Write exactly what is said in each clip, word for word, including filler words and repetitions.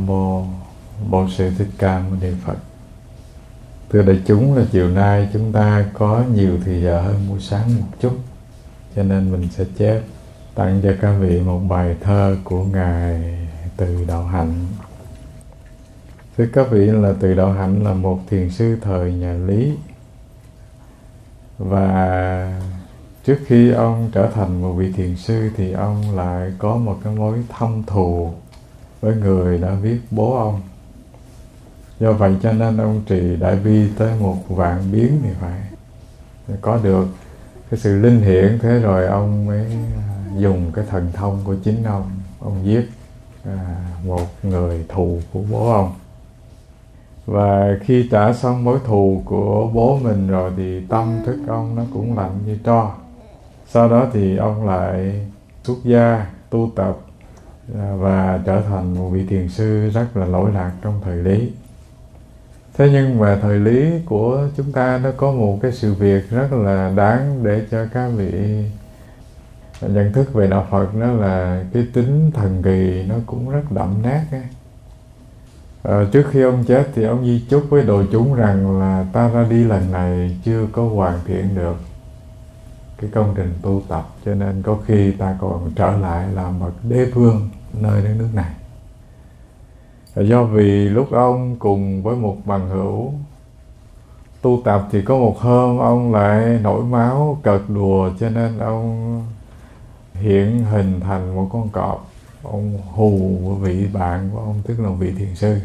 Nam Mô Bổn Sư Thích Ca Mâu Ni Phật. Thưa đại chúng, là chiều nay chúng ta có nhiều thời giờ hơn buổi sáng một chút, cho nên mình sẽ chép tặng cho các vị một bài thơ của Ngài Từ Đạo Hạnh. Thưa các vị, là Từ Đạo Hạnh là một thiền sư thời nhà Lý, và trước khi ông trở thành một vị thiền sư thì ông lại có một cái mối thâm thù với người đã viết bố ông. Do vậy cho nên ông trì đại bi tới một vạn biến thì phải có được cái sự linh hiển. Thế rồi ông mới dùng cái thần thông của chính ông, ông giết à, một người thù của bố ông. Và khi trả xong mối thù của bố mình rồi thì tâm thức ông nó cũng lạnh như tro. Sau đó thì ông lại xuất gia tu tập và trở thành một vị thiền sư rất là lỗi lạc trong thời Lý. Thế nhưng mà thời Lý của chúng ta nó có một cái sự việc rất là đáng để cho các vị nhận thức về đạo Phật, đó là cái tính thần kỳ nó cũng rất đậm nét ấy. À, trước khi ông chết thì ông di chúc với đồ chúng rằng là ta ra đi lần này chưa có hoàn thiện được cái công trình tu tập, cho nên có khi ta còn trở lại làm bậc đế vương nơi đất nước này. Do vì lúc ông cùng với một bằng hữu tu tập thì có một hôm ông lại nổi máu cợt đùa, cho nên ông hiện hình thành một con cọp. Ông hù vị bạn của ông, tức là vị thiền sư.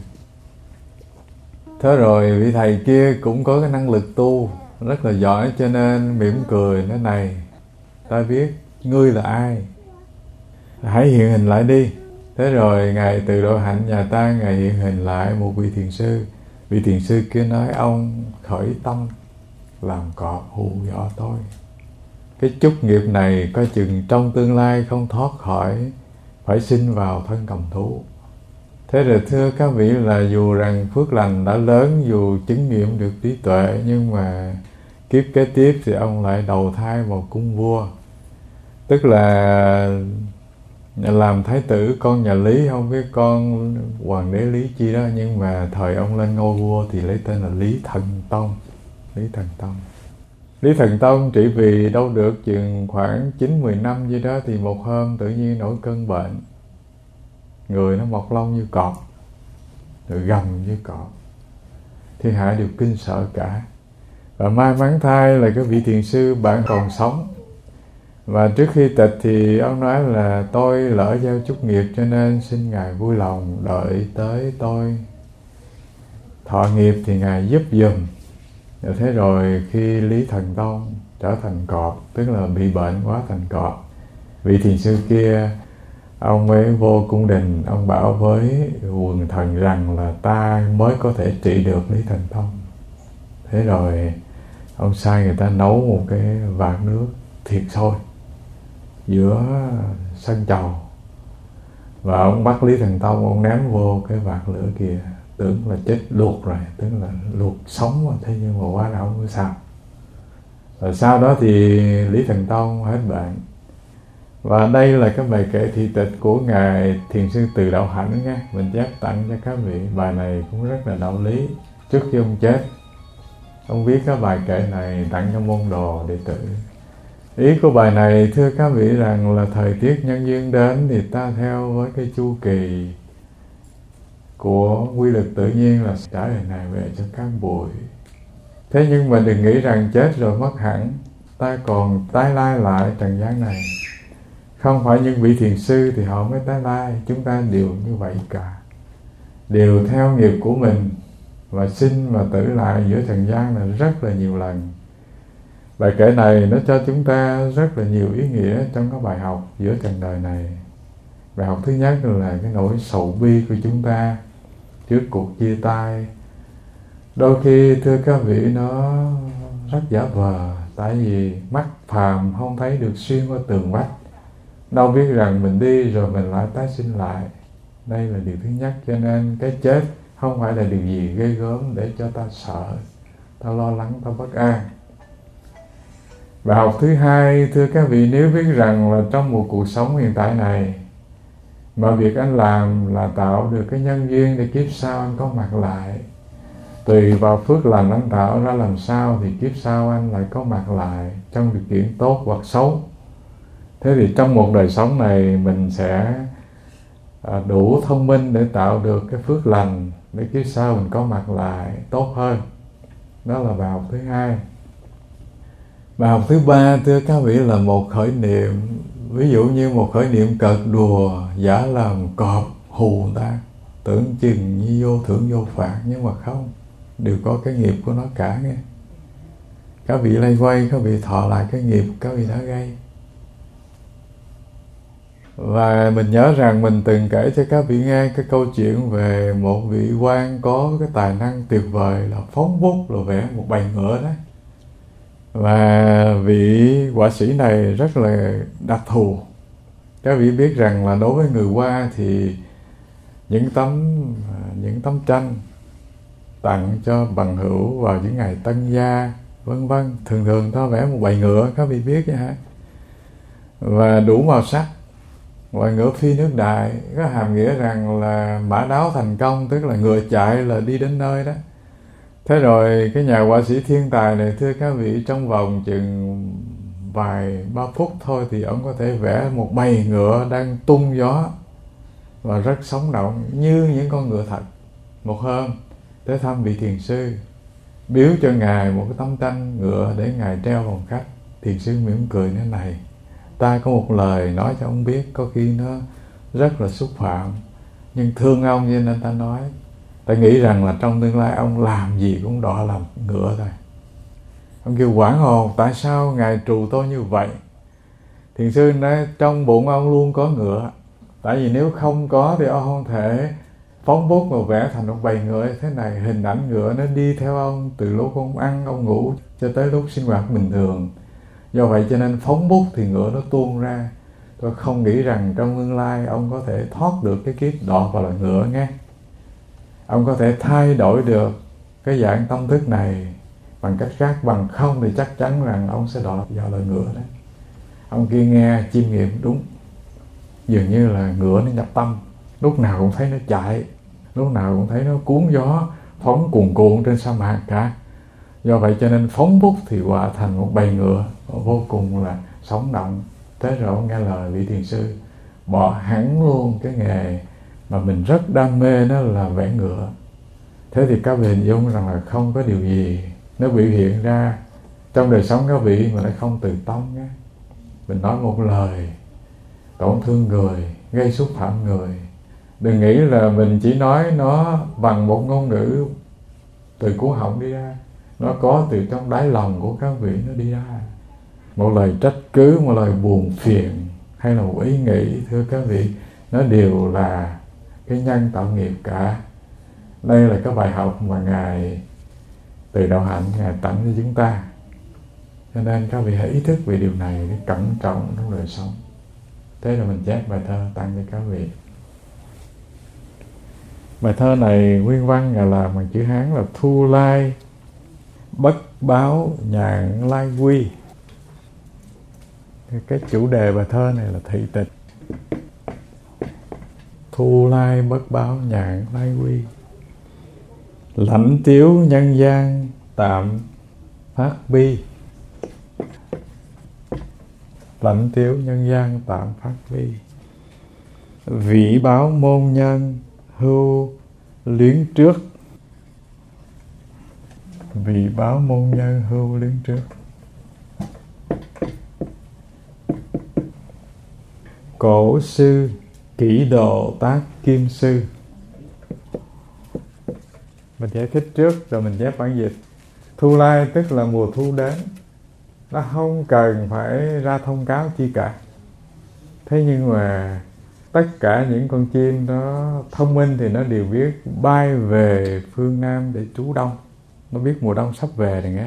Thế rồi vị thầy kia cũng có cái năng lực tu rất là giỏi, cho nên mỉm cười nói: này, ta biết ngươi là ai, hãy hiện hình lại đi. Thế rồi Ngài Từ Đạo Hạnh nhà ta, Ngài hiện hình lại một vị thiền sư. Vị thiền sư kia nói: ông khởi tâm làm cọp hù dọa tôi, cái chúc nghiệp này coi chừng trong tương lai không thoát khỏi phải sinh vào thân cầm thú. Thế rồi thưa các vị, là dù rằng phước lành đã lớn, dù chứng nghiệm được trí tuệ, nhưng mà kiếp kế tiếp thì ông lại đầu thai một cung vua, tức là làm thái tử con nhà Lý, không biết con hoàng đế Lý chi đó, nhưng mà thời ông lên ngôi vua thì lấy tên là Lý Thần Tông. Lý Thần Tông Lý Thần Tông trị vì đâu được chừng khoảng chín mười năm gì đó, thì một hôm tự nhiên nổi cơn bệnh, người nó mọc lông như cọp, rồi gầm như cọp, thiên hạ đều kinh sợ cả. Và may mắn thay là cái vị thiền sư bạn còn sống. Và trước khi tịch thì ông nói là tôi lỡ gieo chút nghiệp, cho nên xin Ngài vui lòng đợi tới tôi thọ nghiệp thì Ngài giúp giùm. Thế rồi khi Lý Thần Tông trở thành cọp, tức là bị bệnh quá thành cọp, vị thiền sư kia ông mới vô cung đình, ông bảo với quần thần rằng là ta mới có thể trị được Lý Thần Tông. Thế rồi ông sai người ta nấu một cái vạc nước thiệt sôi giữa sân chầu, và ông bắt Lý Thần Tông, ông ném vô cái vạc lửa kia, tưởng là chết luộc rồi, tức là luộc sống mà, thế nhưng mà quá là không có sao. Rồi sau đó thì Lý Thần Tông hết bệnh. Và đây là cái bài kệ thị tịch của Ngài Thiền sư Từ Đạo Hạnh nhé. Mình chép tặng cho các vị. Bài này cũng rất là đạo lý. Trước khi ông chết, ông viết cái bài kệ này tặng cho môn đồ đệ tử. Ý của bài này thưa các vị rằng là thời tiết nhân duyên đến thì ta theo với cái chu kỳ của quy luật tự nhiên là trả đời này về cho các bụi. Thế nhưng mà đừng nghĩ rằng chết rồi mất hẳn, ta còn tái lai lại trần gian này. Không phải những vị thiền sư thì họ mới tái lai, chúng ta đều như vậy cả, đều theo nghiệp của mình và sinh và tử lại giữa trần gian là rất là nhiều lần. Bài kệ này nó cho chúng ta rất là nhiều ý nghĩa trong các bài học giữa trần đời này. Bài học thứ nhất là cái nỗi sầu bi của chúng ta trước cuộc chia tay. Đôi khi thưa các vị nó rất giả vờ, tại vì mắt phàm không thấy được xuyên qua tường vách, đâu biết rằng mình đi rồi mình lại tái sinh lại. Đây là điều thứ nhất, cho nên cái chết không phải là điều gì ghê gớm để cho ta sợ, ta lo lắng, ta bất an. Bài học thứ hai thưa các vị, nếu biết rằng là trong một cuộc sống hiện tại này Mà việc anh làm là tạo được cái nhân duyên để kiếp sau anh có mặt lại. Tùy vào phước lành anh tạo ra làm sao thì kiếp sau anh lại có mặt lại trong điều kiện tốt hoặc xấu. Thế thì trong một đời sống này mình sẽ đủ thông minh để tạo được cái phước lành để kiếp sau mình có mặt lại tốt hơn. Đó là bài học thứ hai. Bài học thứ ba, thưa các vị, là một khởi niệm. Ví dụ như một khởi niệm cợt đùa, giả làm cọp, hù người ta, tưởng chừng như vô thưởng vô phạt, nhưng mà không, đều có cái nghiệp của nó cả nghe. Các vị lay quay, các vị thọ lại cái nghiệp các vị đã gây. Và mình nhớ rằng mình từng kể cho các vị nghe cái câu chuyện về một vị quan có cái tài năng tuyệt vời là phóng bút rồi vẽ một bầy ngựa đó. Và vị họa sĩ này rất là đặc thù. Các vị biết rằng là đối với người Hoa thì những tấm những tấm tranh tặng cho bằng hữu vào những ngày tân gia vân vân, thường thường ta vẽ một bầy ngựa, các vị biết chứ hả? Và đủ màu sắc. Và ngựa phi nước đại có hàm nghĩa rằng là mã đáo thành công, tức là ngựa chạy là đi đến nơi đó. Thế rồi cái nhà họa sĩ thiên tài này, thưa các vị, trong vòng chừng vài ba phút thôi thì ông có thể vẽ một bầy ngựa đang tung gió và rất sống động như những con ngựa thật. Một hôm tới thăm vị thiền sư, biếu cho ngài một cái tấm tranh ngựa để ngài treo phòng khách. Thiền sư mỉm cười nói: này, ta có một lời nói cho ông biết, có khi nó rất là xúc phạm, nhưng thương ông cho nên ta nói. Ta nghĩ rằng là trong tương lai ông làm gì cũng đọa làm ngựa thôi. Ông kêu hoảng hồn: tại sao ngài trù tôi như vậy? Thiền sư nói: trong bụng ông luôn có ngựa. Tại vì nếu không có thì ông không thể phóng bút và vẽ thành một bầy ngựa thế này. Hình ảnh ngựa nó đi theo ông từ lúc ông ăn, ông ngủ cho tới lúc sinh hoạt bình thường. Do vậy cho nên phóng bút thì ngựa nó tuôn ra. Tôi không nghĩ rằng trong tương lai ông có thể thoát được cái kiếp đọa vào loài ngựa nghe. Ông có thể thay đổi được cái dạng tâm thức này bằng cách khác, bằng không thì chắc chắn rằng ông sẽ đọa vào loài ngựa đấy. Ông kia nghe chiêm nghiệm đúng. Dường như là ngựa nó nhập tâm, lúc nào cũng thấy nó chạy, lúc nào cũng thấy nó cuốn gió, phóng cuồn cuộn trên sa mạc cả. Do vậy cho nên phóng bút thì họa thành một bầy ngựa vô cùng là sống động. Thế rồi ông nghe lời vị thiền sư, bỏ hẳn luôn cái nghề mà mình rất đam mê, đó là vẽ ngựa. Thế thì các vị hình dung rằng là không có điều gì nó biểu hiện ra trong đời sống các vị mà lại không từ tâm nhé. Mình nói một lời tổn thương người, gây xúc phạm người, đừng nghĩ là mình chỉ nói nó bằng một ngôn ngữ từ cổ họng đi ra. Nó có từ trong đáy lòng của các vị nó đi ra. Một lời trách cứ, một lời buồn phiền hay là một ý nghĩ, thưa các vị, nó đều là cái nhân tạo nghiệp cả. Đây là cái bài học mà Ngài từ đạo hạnh Ngài tặng cho chúng ta. Cho nên các vị hãy ý thức về điều này để cẩn trọng trong đời sống. Thế là mình chép bài thơ tặng cho các vị. Bài thơ này nguyên văn Ngài làm bằng chữ Hán là Thu Lai bất báo nhạn lai quy. Cái chủ đề bài thơ này là thị tịch. Thu lai bất báo nhạn lai quy, lãnh tiếu nhân gian tạm phát bi. Lãnh tiếu nhân gian tạm phát bi, vị báo môn nhân hưu luyến trước. Vị báo môn nhân hưu luyến trước, cổ sư kỹ độ tác kim sư. Mình giải thích trước rồi mình chép bản dịch. Thu lai tức là mùa thu đến, nó không cần phải ra thông cáo chi cả. Thế nhưng mà tất cả những con chim nó thông minh thì nó đều biết bay về phương Nam để trú đông. Nó biết mùa đông sắp về này nghe.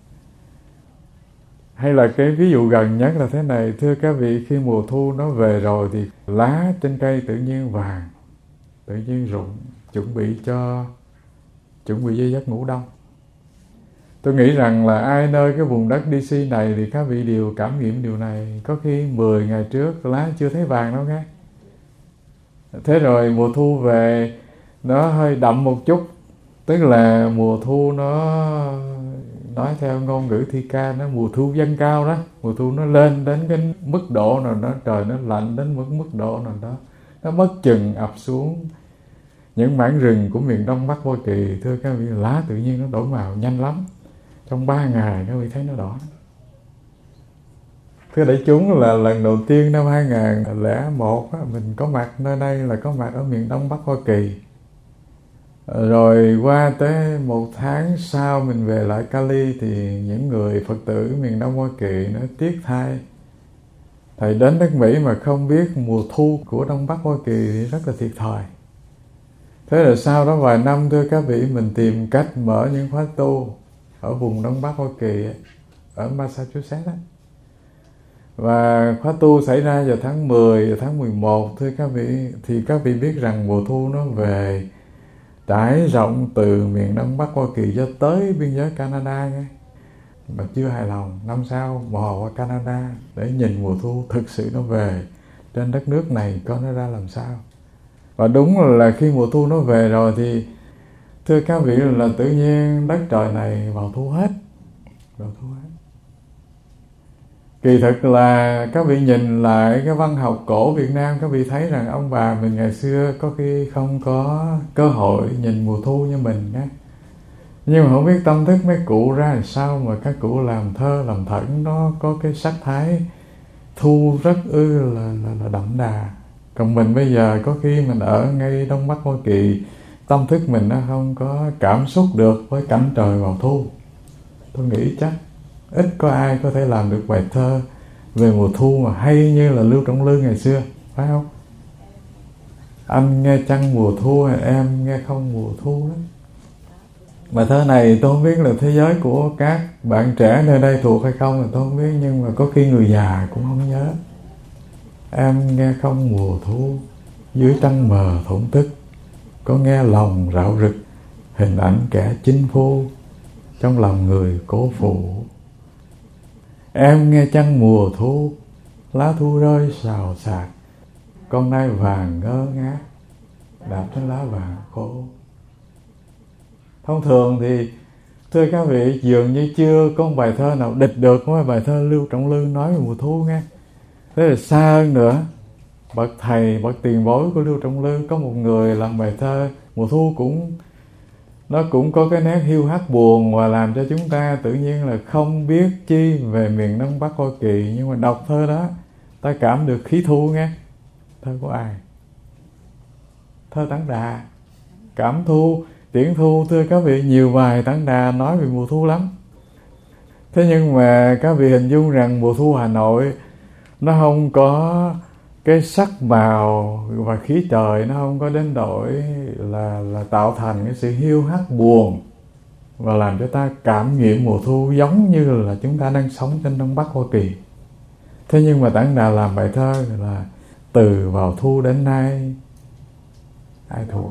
Hay là cái ví dụ gần nhất là thế này, thưa các vị, khi mùa thu nó về rồi thì lá trên cây tự nhiên vàng, tự nhiên rụng, chuẩn bị cho chuẩn bị cho giấc ngủ đông. Tôi nghĩ rằng là ai nơi cái vùng đất đê xê này thì các vị đều cảm nghiệm điều này. Có khi mười ngày trước lá chưa thấy vàng đâu nghe. Thế rồi mùa thu về nó hơi đậm một chút, tức là mùa thu nó, nói theo ngôn ngữ thi ca, nó mùa thu dâng cao đó, mùa thu nó lên đến cái mức độ nào đó, trời nó lạnh đến mức mức độ nào đó, nó mất chừng ập xuống những mảng rừng của miền Đông Bắc Hoa Kỳ. Thưa các vị, lá tự nhiên nó đổi màu nhanh lắm, trong ba ngày các vị thấy nó đỏ. Thưa đại chúng, là lần đầu tiên năm hai nghìn không trăm lẻ một á, mình có mặt nơi đây là có mặt ở miền Đông Bắc Hoa Kỳ. Rồi qua tới một tháng sau mình về lại Cali thì những người Phật tử miền Đông Hoa Kỳ nó tiếc thay. Thầy đến nước Mỹ mà không biết mùa thu của Đông Bắc Hoa Kỳ thì rất là thiệt thòi. Thế là sau đó vài năm, thưa các vị, mình tìm cách mở những khóa tu ở vùng Đông Bắc Hoa Kỳ, ở Massachusetts. Và khóa tu xảy ra vào tháng mười, vào tháng mười một, thưa các vị, thì các vị biết rằng mùa thu nó về trải rộng từ miền Đông Bắc Hoa Kỳ cho tới biên giới Canada nghe. Mà chưa hài lòng, năm sau mò qua Canada để nhìn mùa thu thực sự nó về trên đất nước này coi nó ra làm sao. Và đúng là khi mùa thu nó về rồi thì thưa các vị là tự nhiên đất trời này vào thu hết, vào thu hết. Kỳ thực là các vị nhìn lại cái văn học cổ Việt Nam, các vị thấy rằng ông bà mình ngày xưa có khi không có cơ hội nhìn mùa thu như mình nhé. Nhưng mà không biết tâm thức mấy cụ ra làm sao mà các cụ làm thơ, làm thẩn nó có cái sắc thái thu rất ư là, là, là đậm đà. Còn mình bây giờ có khi mình ở ngay Đông Bắc Hoa Kỳ, tâm thức mình nó không có cảm xúc được với cảnh trời vào thu. Tôi nghĩ chắc ít có ai có thể làm được bài thơ về mùa thu mà hay như là Lưu Trọng Lư ngày xưa, phải không? Anh nghe chăng mùa thu, em nghe không mùa thu đó. Bài thơ này tôi không biết là thế giới của các bạn trẻ nơi đây thuộc hay không là tôi không biết, nhưng mà có khi người già cũng không nhớ. Em nghe không mùa thu, dưới trăng mờ thổn thức, có nghe lòng rạo rực, hình ảnh kẻ chinh phu, trong lòng người cố phụ. Em nghe chăng mùa thu, lá thu rơi xào xạc, con nai vàng ngơ ngác, đạp trên lá vàng khô. Thông thường thì thưa các vị, dường như chưa có một bài thơ nào địch được với bài thơ Lưu Trọng Lư nói về mùa thu nghe. Thế là xa hơn nữa, bậc thầy, bậc tiền bối của Lưu Trọng Lư có một người làm bài thơ mùa thu cũng nó cũng có cái nét hiu hắt buồn và làm cho chúng ta tự nhiên là không biết chi về miền Đông Bắc Hoa Kỳ, nhưng mà đọc thơ đó ta cảm được khí thu nghe. Thơ của ai? Thơ Tản Đà, cảm thu, tiễn thu. Thưa các vị, nhiều bài Tản Đà nói về mùa thu lắm. Thế nhưng mà các vị hình dung rằng mùa thu Hà Nội nó không có cái sắc màu và khí trời, nó không có đến đổi là, là tạo thành cái sự hiu hắt buồn và làm cho ta cảm nghiệm mùa thu giống như là chúng ta đang sống trên Đông Bắc Hoa Kỳ. Thế nhưng mà Tản Đà làm bài thơ là từ vào thu đến nay ai thuộc?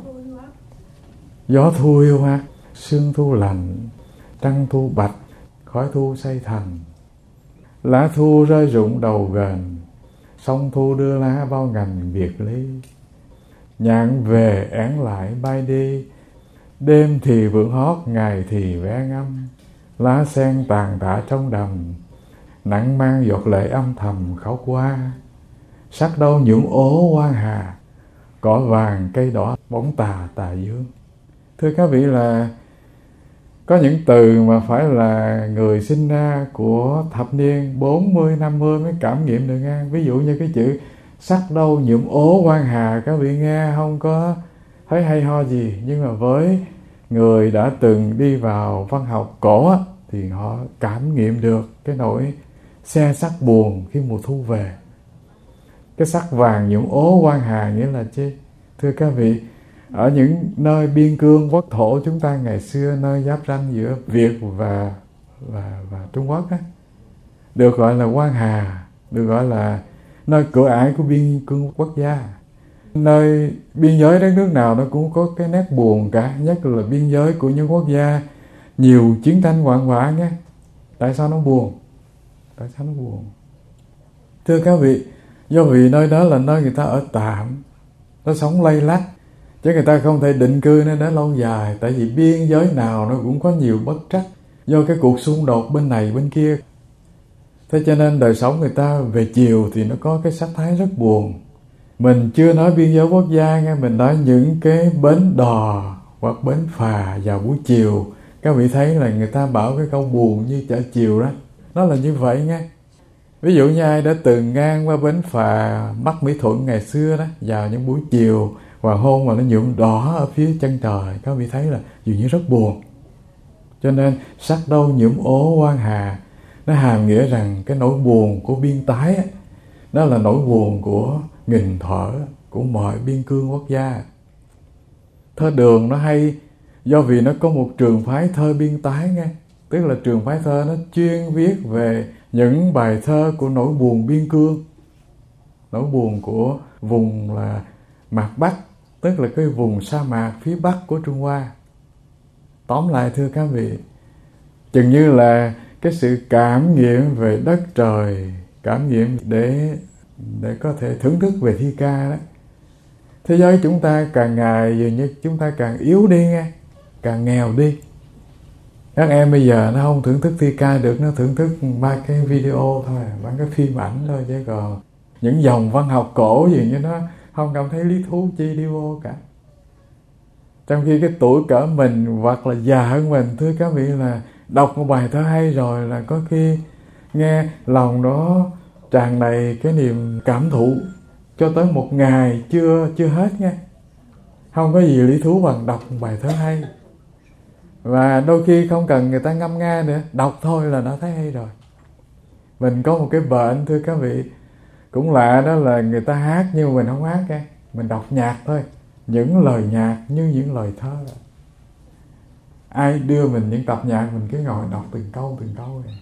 Gió thu hiu hắt, sương thu lạnh, trăng thu bạch, khói thu say thành, lá thu rơi rụng đầu gần, sông thu đưa lá bao ngành biệt ly. Nhạn về én lại bay đi, đêm thì vượng hót, ngày thì ve ngâm, lá sen tàn tạ trong đầm, nặng mang giọt lệ âm thầm khóc qua. Sắc đâu nhuộm ố quan hà, cỏ vàng cây đỏ bóng tà tà dương. Thưa các vị, là có những từ mà phải là người sinh ra của thập niên bốn mươi, năm mươi mới cảm nghiệm được nghe. Ví dụ như cái chữ sắc đâu nhuộm ố quan hà, các vị nghe không có thấy hay ho gì, nhưng mà với người đã từng đi vào văn học cổ á, thì họ cảm nghiệm được cái nỗi xe sắc buồn khi mùa thu về. Cái sắc vàng nhuộm ố quan hà nghĩa là chi? Thưa các vị, ở những nơi biên cương quốc thổ chúng ta ngày xưa, nơi giáp ranh giữa Việt và và, và Trung Quốc á, được gọi là quan hà, được gọi là nơi cửa ải của biên cương quốc gia. Nơi biên giới đất nước nào nó cũng có cái nét buồn cả, nhất là biên giới của những quốc gia nhiều chiến tranh hoạn họa nhé. Tại sao nó buồn? Tại sao nó buồn? Thưa các vị, do vì nơi đó là nơi người ta ở tạm, nó sống lay lắt, chứ người ta không thể định cư nó đến lâu dài. Tại vì biên giới nào nó cũng có nhiều bất trắc do cái cuộc xung đột bên này bên kia. Thế cho nên đời sống người ta về chiều thì nó có cái sắc thái rất buồn. Mình chưa nói biên giới quốc gia nghe, mình nói những cái bến đò hoặc bến phà vào buổi chiều. Các vị thấy là người ta bảo cái câu buồn như chợ chiều đó, nó là như vậy nghe. Ví dụ như ai đã từng ngang qua bến phà Bắc Mỹ Thuận ngày xưa đó, vào những buổi chiều hoàng hôn mà nó nhuộm đỏ ở phía chân trời, các vị thấy là dường như rất buồn. Cho nên sắc đâu nhuộm ố quan hà, nó hàm nghĩa rằng cái nỗi buồn của biên tái á, đó là nỗi buồn của nghìn thuở, của mọi biên cương quốc gia. Thơ Đường nó hay do vì nó có một trường phái thơ biên tái nghe, tức là trường phái thơ nó chuyên viết về những bài thơ của nỗi buồn biên cương, nỗi buồn của vùng là mạc Bắc, tức là cái vùng sa mạc phía Bắc của Trung Hoa. Tóm lại thưa các vị, chừng như là cái sự cảm nghiệm về đất trời, cảm nghiệm để để có thể thưởng thức về thi ca đó. Thế giới chúng ta càng ngày dường như chúng ta càng yếu đi nghe, càng nghèo đi. Các em bây giờ nó không thưởng thức thi ca được, nó thưởng thức ba cái video thôi, ba cái phim ảnh thôi, chứ còn những dòng văn học cổ gì như nó không cảm thấy lý thú chi đi vô cả. Trong khi cái tuổi cỡ mình hoặc là già hơn mình, thưa các vị, là đọc một bài thơ hay rồi là có khi nghe lòng đó tràn đầy cái niềm cảm thụ cho tới một ngày chưa chưa hết nghe. Không có gì lý thú bằng đọc một bài thơ hay. Và đôi khi không cần người ta ngâm nga nữa, đọc thôi là đã thấy hay rồi. Mình có một cái bệnh thưa các vị, cũng lạ, đó là người ta hát nhưng mà mình không hát nghe, mình đọc nhạc thôi, những lời nhạc như những lời thơ. Ai đưa mình những tập nhạc mình cứ ngồi đọc từng câu từng câu này.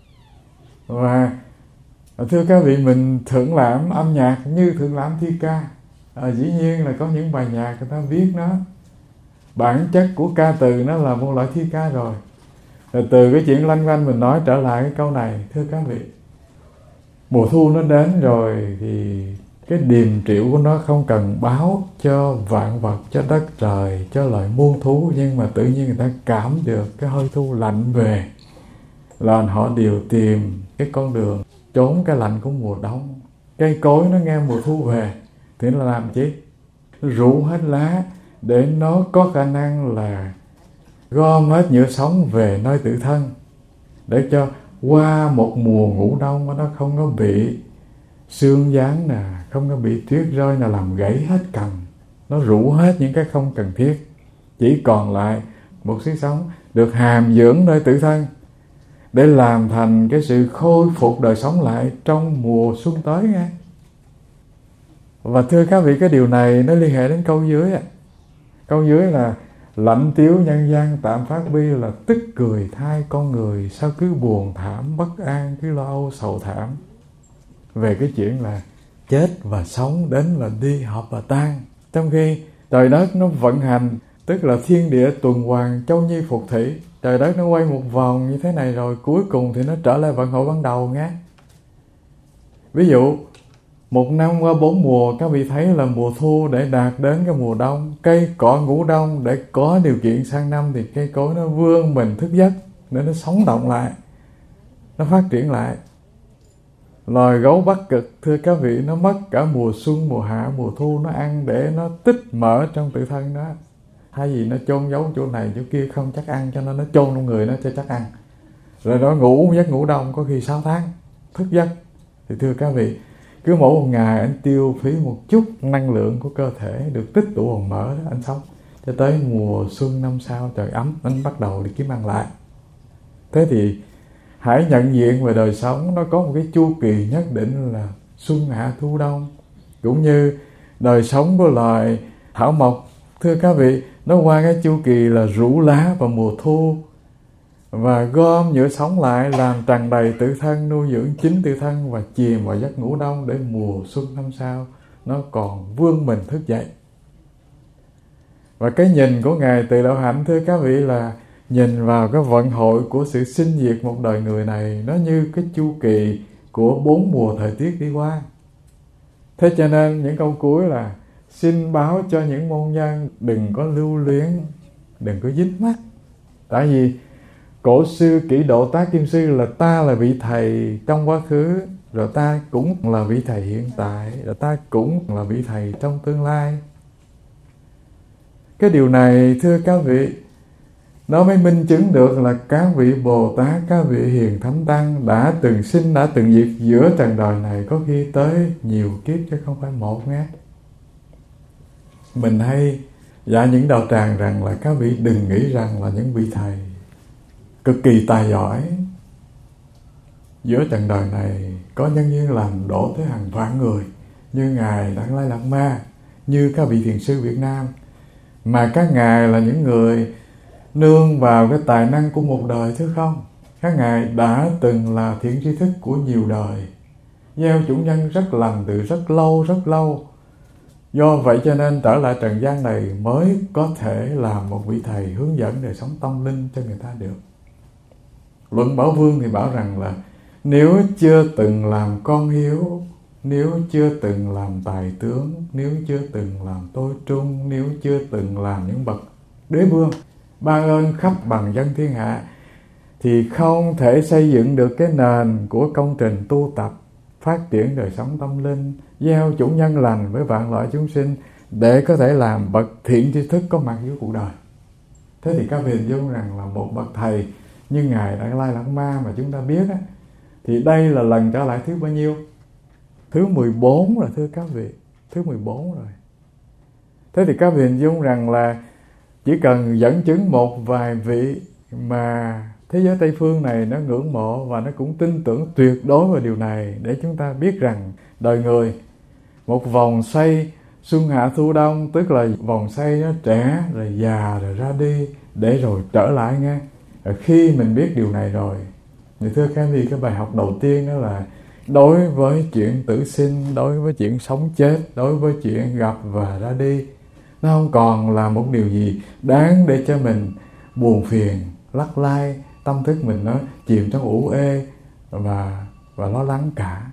Và thưa các vị, mình thưởng lãm âm nhạc như thưởng lãm thi ca. À, dĩ nhiên là có những bài nhạc người ta viết nó bản chất của ca từ nó là một loại thi ca rồi. Rồi từ cái chuyện lanh quanh mình nói trở lại cái câu này, thưa các vị, mùa thu nó đến rồi thì cái điềm triệu của nó không cần báo cho vạn vật, cho đất trời, cho loài muôn thú, nhưng mà tự nhiên người ta cảm được cái hơi thu lạnh về, là họ đều tìm cái con đường trốn cái lạnh của mùa đông. Cây cối nó nghe mùa thu về thì nó làm chi? Nó rũ hết lá để nó có khả năng là gom hết nhựa sống về nơi tự thân, để cho qua một mùa ngủ đông mà nó không có bị sương giáng nè, không có bị tuyết rơi là làm gãy hết cành. Nó rũ hết những cái không cần thiết, chỉ còn lại một xíu sống được hàm dưỡng nơi tự thân để làm thành cái sự khôi phục đời sống lại trong mùa xuân tới nghe. Và thưa các vị, cái điều này nó liên hệ đến câu dưới ạ. Câu dưới là lạnh tiếu nhân gian tạm phát bi, là tức cười thay con người, sao cứ buồn thảm bất an, cứ lo âu sầu thảm. Về cái chuyện là chết và sống, đến và đi, hợp và tan. Trong khi trời đất nó vận hành, tức là thiên địa tuần hoàn, châu nhi phục thủy, trời đất nó quay một vòng như thế này rồi cuối cùng thì nó trở lại vận hội ban đầu nghe. Ví dụ một năm qua bốn mùa, các vị thấy là mùa thu để đạt đến cái mùa đông, cây cỏ ngủ đông để có điều kiện sang năm thì cây cối nó vươn mình thức giấc để nó sống động lại, nó phát triển lại. Loài gấu Bắc Cực, thưa các vị, nó mất cả mùa xuân, mùa hạ, mùa thu nó ăn để nó tích mỡ trong tự thân đó. Thay vì nó chôn giấu chỗ này chỗ kia không chắc ăn, cho nên nó chôn trong người nó cho chắc ăn. Rồi nó ngủ giấc ngủ đông có khi sáu tháng thức giấc. Thì thưa các vị, cứ mỗi một ngày anh tiêu phí một chút năng lượng của cơ thể được tích tụ bằng mỡ đó, anh sống cho tới mùa xuân năm sau trời ấm, anh bắt đầu đi kiếm ăn lại. Thế thì hãy nhận diện về đời sống nó có một cái chu kỳ nhất định là xuân hạ thu đông, cũng như đời sống của loài thảo mộc, thưa các vị, nó qua cái chu kỳ là rũ lá vào mùa thu và gom nhựa sống lại, làm tràn đầy tự thân, nuôi dưỡng chính tự thân và chìm vào giấc ngủ đông để mùa xuân năm sau nó còn vươn mình thức dậy. Và cái nhìn của Ngài Từ Đạo Hạnh, thưa các vị, là nhìn vào cái vận hội của sự sinh diệt một đời người này, nó như cái chu kỳ của bốn mùa thời tiết đi qua. Thế cho nên những câu cuối là xin báo cho những môn nhân đừng có lưu luyến, đừng có dính mắc. Tại vì cổ sư Kỷ Độ Tác Kim Sư là ta là vị thầy trong quá khứ, rồi ta cũng là vị thầy hiện tại, rồi ta cũng là vị thầy trong tương lai. Cái điều này thưa các vị, nó mới minh chứng được là các vị Bồ Tát, các vị Hiền Thánh Tăng đã từng sinh, đã từng diệt giữa trần đời này, có khi tới nhiều kiếp chứ không phải một nghe. Mình hay dạy những đạo tràng rằng là các vị đừng nghĩ rằng là những vị thầy cực kỳ tài giỏi giữa trần đời này có nhân duyên làm đổ tới hàng vạn người như Ngài Đặng Lai Lạt Ma, như các vị thiền sư Việt Nam, mà các ngài là những người nương vào cái tài năng của một đời, thứ không. Các ngài đã từng là thiện tri thức của nhiều đời, gieo chủ nhân rất lành từ rất lâu rất lâu. Do vậy cho nên trở lại trần gian này mới có thể làm một vị thầy hướng dẫn đời sống tâm linh cho người ta được. Luận Bảo Vương thì bảo rằng là nếu chưa từng làm con hiếu, nếu chưa từng làm tài tướng, nếu chưa từng làm tôi trung, nếu chưa từng làm những bậc đế vương ban ơn khắp bằng dân thiên hạ, thì không thể xây dựng được cái nền của công trình tu tập, phát triển đời sống tâm linh, gieo chủ nhân lành với vạn loại chúng sinh để có thể làm bậc thiện tri thức có mặt dưới cuộc đời. Thế thì các vị hình dung rằng là một bậc thầy như Ngài Đặng Lai Lạt Ma mà chúng ta biết á, thì đây là lần trở lại thứ bao nhiêu? Thứ mười bốn rồi thưa các vị, thứ mười bốn rồi. Thế thì các vị hình dung rằng là chỉ cần dẫn chứng một vài vị mà thế giới Tây Phương này nó ngưỡng mộ và nó cũng tin tưởng tuyệt đối vào điều này, để chúng ta biết rằng đời người một vòng xoay xuân hạ thu đông, tức là vòng xoay nó trẻ rồi già rồi ra đi để rồi trở lại nghe. Rồi khi mình biết điều này rồi thì thưa các vị, cái bài học đầu tiên đó là đối với chuyện tử sinh, đối với chuyện sống chết, đối với chuyện gặp và ra đi, nó không còn là một điều gì đáng để cho mình buồn phiền, lắc lai, tâm thức mình nó chìm trong ủ ê và, và lo lắng cả.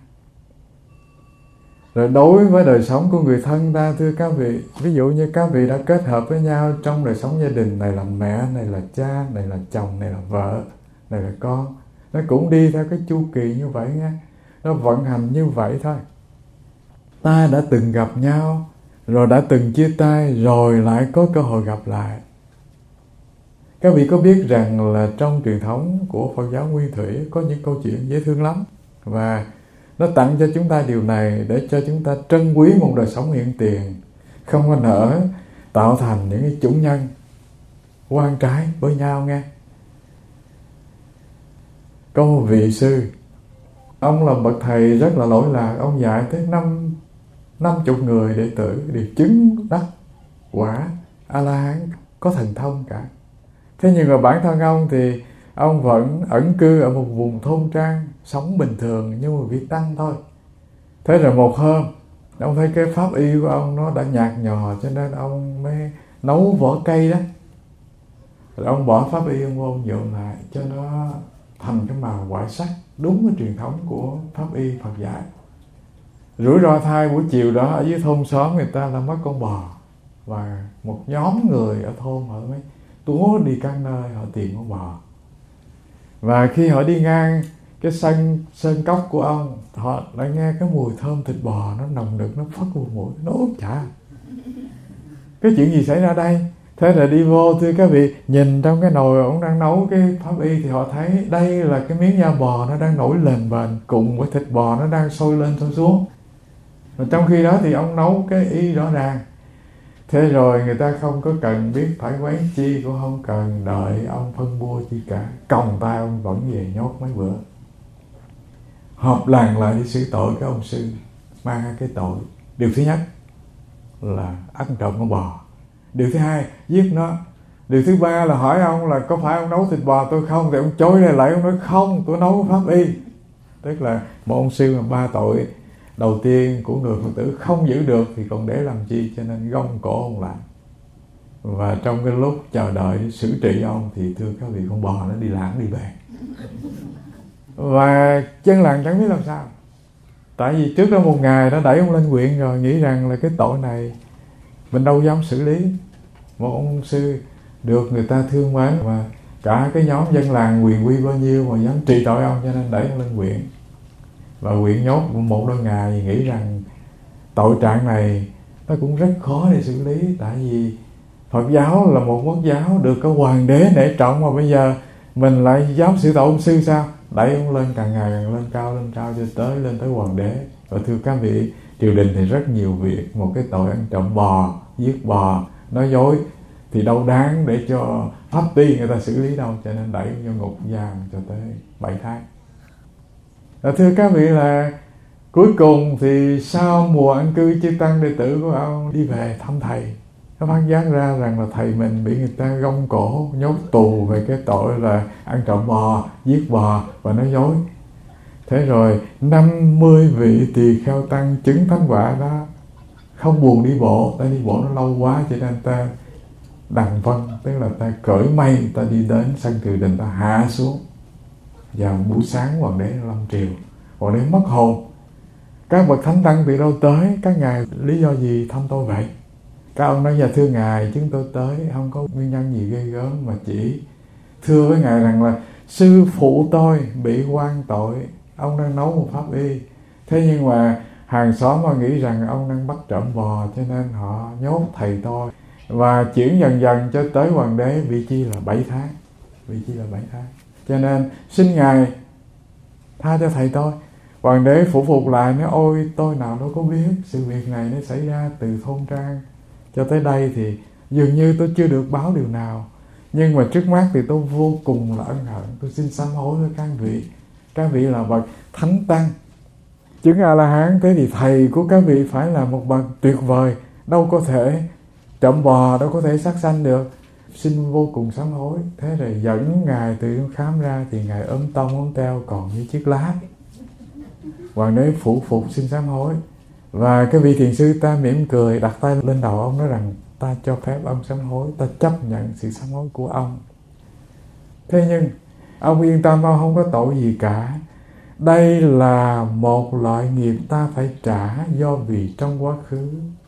Rồi đối với đời sống của người thân ta thưa các vị, ví dụ như các vị đã kết hợp với nhau trong đời sống gia đình, này là mẹ, này là cha, này là chồng, này là vợ, này là con, nó cũng đi theo cái chu kỳ như vậy nha, nó vận hành như vậy thôi. Ta đã từng gặp nhau, rồi đã từng chia tay, rồi lại có cơ hội gặp lại. Các vị có biết rằng là trong truyền thống của Phật giáo Nguyên Thủy có những câu chuyện dễ thương lắm, và nó tặng cho chúng ta điều này để cho chúng ta trân quý một đời sống hiện tiền, không có nỡ tạo thành những cái chủ nhân oan trái với nhau nghe. Có một vị sư, ông là bậc thầy rất là lỗi lạc, ông dạy tới năm năm chục người đệ tử đều chứng đắc quả A-la-hán, có thần thông cả. Thế nhưng mà bản thân ông thì ông vẫn ẩn cư ở một vùng thôn trang, sống bình thường như một vị tăng thôi. Thế rồi một hôm, ông thấy cái pháp y của ông nó đã nhạt nhòa, cho nên ông mới nấu vỏ cây đó. Rồi ông bỏ pháp y, ông ôn nhuộm lại cho nó thành cái màu white sắc, đúng với truyền thống của pháp y Phật dạy. Rủi ro thai buổi chiều đó ở dưới thôn xóm người ta là mất con bò, và một nhóm người ở thôn họ mới túa đi các nơi họ tìm con bò. Và khi họ đi ngang cái sân sơn cốc của ông, họ lại nghe cái mùi thơm thịt bò nó nồng nực, nó phất vào mũi, nó ốp chả. Cái chuyện gì xảy ra đây? Thế là đi vô thưa các vị, nhìn trong cái nồi ông đang nấu cái pháp y thì họ thấy đây là cái miếng da bò nó đang nổi lên bền cùng với thịt bò nó đang sôi lên sôi xuống. Và trong khi đó thì ông nấu cái y rõ ràng. Thế rồi người ta không có cần biết phải quán chi, cũng không cần đợi ông phân bua chi cả, còng tay ông vẫn về nhốt mấy bữa. Họp làng lại đi xử tội cái ông sư, mang cái tội. Điều thứ nhất là ăn trộm con bò. Điều thứ hai, giết nó. Điều thứ ba là hỏi ông là có phải ông nấu thịt bò tôi không? Thì ông chối ra lại, ông nói không, tôi nấu pháp y. Tức là một ông sư mà ba tội đầu tiên của người Phật tử không giữ được thì còn để làm chi, cho nên gông cổ ông lại. Và trong cái lúc chờ đợi xử trị ông thì thưa các vị, con bò nó đi lãng đi về. Và dân làng chẳng biết làm sao. Tại vì trước đó một ngày đã đẩy ông lên huyện rồi, nghĩ rằng là cái tội này mình đâu dám xử lý. Một ông sư được người ta thương mến mà cả cái nhóm dân làng quyền quy bao nhiêu mà dám trị tội ông, cho nên đẩy ông lên huyện. Và huyện nhốt một đôi ngày, nghĩ rằng tội trạng này nó cũng rất khó để xử lý. Tại vì Phật giáo là một quốc giáo được có hoàng đế nể trọng, mà bây giờ mình lại dám xử tội ông sư sao? Đẩy ông lên càng ngày càng lên cao, lên cao cho tới lên tới hoàng đế. Và thưa các vị, triều đình thì rất nhiều việc. Một cái tội ăn trộm bò, giết bò, nói dối thì đâu đáng để cho pháp ti người ta xử lý đâu, cho nên đẩy vô ngục giam cho tới bảy tháng. Và thưa các vị, là cuối cùng thì sau mùa an cư, chư tăng đệ tử của ông đi về thăm thầy. Nó phát giác ra rằng là thầy mình bị người ta gông cổ, nhốt tù về cái tội là ăn trộm bò, giết bò và nói dối. Thế rồi năm mươi vị tỳ kheo tăng chứng thánh quả đó không buồn đi bộ, ta đi bộ nó lâu quá, cho nên ta đằng vân, tức là ta cởi mây, ta đi đến sân triều đình, ta hạ xuống. Vào buổi sáng hoàng đế lâm triều, hoàng đế mất hồn. Các bậc thánh tăng từ đâu tới? Các ngài lý do gì thăm tôi vậy? Các ông nói: dạ thưa ngài, chúng tôi tới không có nguyên nhân gì ghê gớm, mà chỉ thưa với ngài rằng là sư phụ tôi bị quan tội, ông đang nấu một pháp y. Thế nhưng mà hàng xóm mà nghĩ rằng ông đang bắt trộm bò, cho nên họ nhốt thầy tôi. Và chuyển dần dần cho tới hoàng đế vị chi là bảy tháng. Vị chi là bảy tháng. Cho nên xin ngài tha cho thầy tôi. Hoàng đế phủ phục lại nói: ôi, tôi nào đâu có biết, sự việc này nó xảy ra từ thôn trang cho tới đây thì dường như tôi chưa được báo điều nào. Nhưng mà trước mắt thì tôi vô cùng là ân hận. Tôi xin sám hối với các vị. Các vị là bậc thánh tăng, chứng A-la-hán, thế thì thầy của các vị phải là một bậc tuyệt vời, đâu có thể trộm bò, đâu có thể sát sanh được. Xin vô cùng sám hối. Thế rồi dẫn ngài từ khám ra thì ngài ốm tông ốm teo còn như chiếc lá. Hoàng đế phủ phục xin sám hối. Và cái vị thiền sư ta mỉm cười, đặt tay lên đầu ông, nói rằng: ta cho phép ông sám hối, ta chấp nhận sự sám hối của ông. Thế nhưng ông yên tâm, ông không có tội gì cả. Đây là một loại nghiệp ta phải trả, do vì trong quá khứ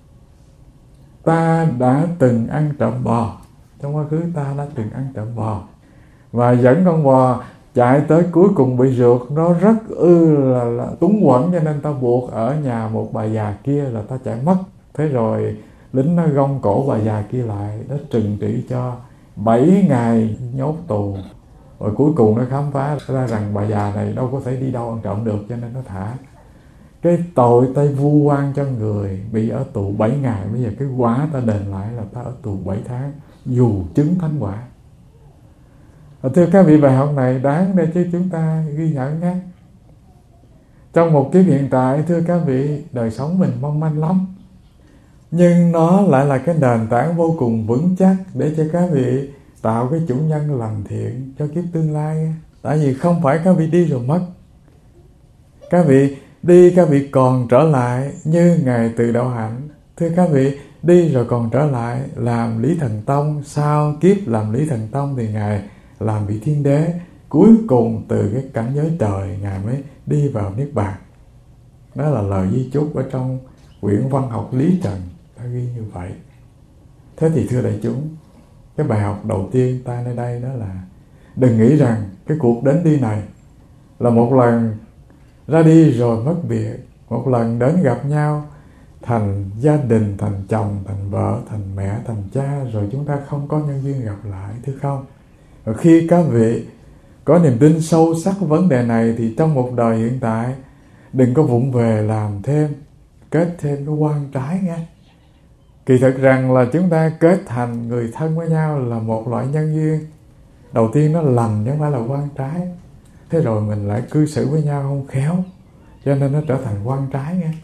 ta đã từng ăn trộm bò. Trong quá khứ ta đã từng ăn trộm bò và dẫn con bò chạy tới cuối cùng bị rượt, nó rất ư là, là túng quẫn, cho nên ta buộc ở nhà một bà già kia là ta chạy mất. Thế rồi lính nó gông cổ bà già kia lại, nó trừng trị cho bảy ngày nhốt tù. Rồi cuối cùng nó khám phá ra rằng bà già này đâu có thể đi đâu ăn trộm được, cho nên nó thả. Cái tội ta vu oan cho người bị ở tù bảy ngày, bây giờ cái quả ta đền lại là ta ở tù bảy tháng, dù chứng thánh quả. Và thưa các vị, bài học này đáng để cho chúng ta ghi nhận nhé. Trong một kiếp hiện tại, thưa các vị, đời sống mình mong manh lắm, nhưng nó lại là cái nền tảng vô cùng vững chắc để cho các vị tạo cái chủ nhân lành thiện cho kiếp tương lai. Tại vì không phải các vị đi rồi mất. Các vị đi, các vị còn trở lại như Ngài Từ Đạo Hạnh. Thưa các vị, đi rồi còn trở lại làm Lý Thần Tông. Sau kiếp làm Lý Thần Tông thì Ngài làm vị Thiên Đế. Cuối cùng từ cái cảnh giới trời Ngài mới đi vào Niết Bàn. Đó là lời di chúc ở trong quyển văn học Lý Trần đã ghi như vậy. Thế thì thưa đại chúng, cái bài học đầu tiên ta nơi đây đó là đừng nghĩ rằng cái cuộc đến đi này là một lần ra đi rồi mất biệt, một lần đến gặp nhau thành gia đình, thành chồng, thành vợ, thành mẹ, thành cha, rồi chúng ta không có nhân duyên gặp lại, thưa không? Và khi các vị có niềm tin sâu sắc vấn đề này thì trong một đời hiện tại đừng có vụng về làm thêm, kết thêm cái quan trái nghe. Kỳ thực rằng là chúng ta kết thành người thân với nhau là một loại nhân duyên. Đầu tiên nó lành chứ không phải là quan trái. Thế rồi mình lại cư xử với nhau không khéo, cho nên nó trở thành quan trái nghe.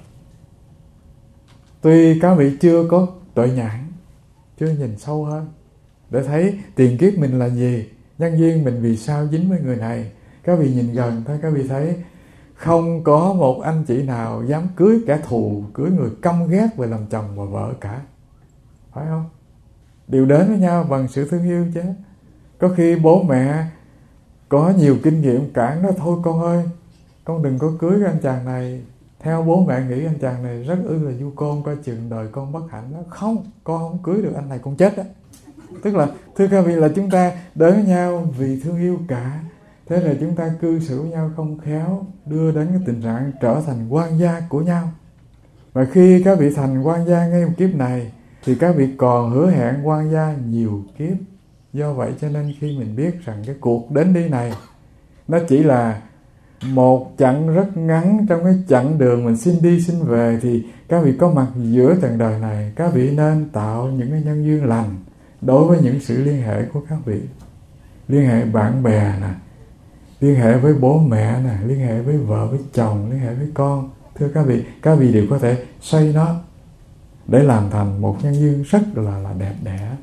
Tuy các vị chưa có tuệ nhãn, chưa nhìn sâu hơn để thấy tiền kiếp mình là gì, nhân duyên mình vì sao dính với người này. Các vị nhìn gần thôi, các vị thấy không có một anh chị nào dám cưới kẻ thù, cưới người căm ghét về làm chồng và vợ cả, phải không? Đều đến với nhau bằng sự thương yêu chứ. Có khi bố mẹ có nhiều kinh nghiệm cản nó: thôi con ơi, con đừng có cưới cái anh chàng này, Theo bố mẹ nghĩ anh chàng này rất ư là du côn, coi chừng đời con bất hạnh đó. Không, con không cưới được anh này con chết đó. Tức là thưa các vị là chúng ta đến với nhau vì thương yêu cả, thế là chúng ta cư xử với nhau không khéo, đưa đến cái tình trạng trở thành quan gia của nhau. Và khi các vị thành quan gia ngay một kiếp này thì các vị còn hứa hẹn quan gia nhiều kiếp. Do vậy cho nên khi mình biết rằng cái cuộc đến đi này nó chỉ là một chặng rất ngắn trong cái chặng đường mình xin đi xin về, thì các vị có mặt giữa trần đời này, các vị nên tạo những cái nhân duyên lành đối với những sự liên hệ của các vị. Liên hệ bạn bè nè, liên hệ với bố mẹ nè, liên hệ với vợ với chồng, liên hệ với con. Thưa các vị, các vị đều có thể xoay nó để làm thành một nhân duyên rất là, là đẹp đẽ.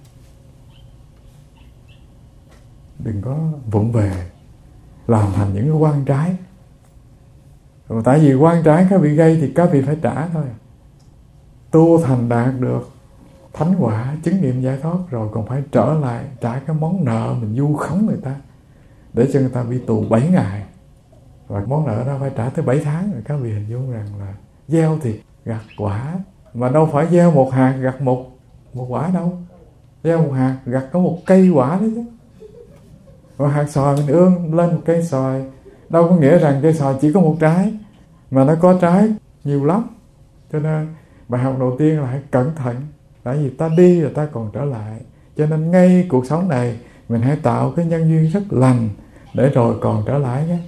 Đừng có vụng về làm thành những cái quan trái. Mà tại vì quan trái các vị gây thì các vị phải trả thôi. Tu thành đạt được thánh quả, chứng nghiệm giải thoát rồi còn phải trở lại trả cái món nợ mình vu khống người ta, để cho người ta bị tù bảy ngày. Và món nợ đó phải trả tới bảy tháng. Rồi các vị hình dung rằng là gieo thì gặt quả, mà đâu phải gieo một hạt gặt một, một quả đâu. Gieo một hạt gặt có một cây quả đấy chứ. Và hạt xoài mình ương lên một cây xoài, đâu có nghĩa rằng cây xoài chỉ có một trái, mà nó có trái nhiều lắm. Cho nên bài học đầu tiên là hãy cẩn thận, tại vì ta đi rồi ta còn trở lại. Cho nên ngay cuộc sống này mình hãy tạo cái nhân duyên rất lành để rồi còn trở lại nhé.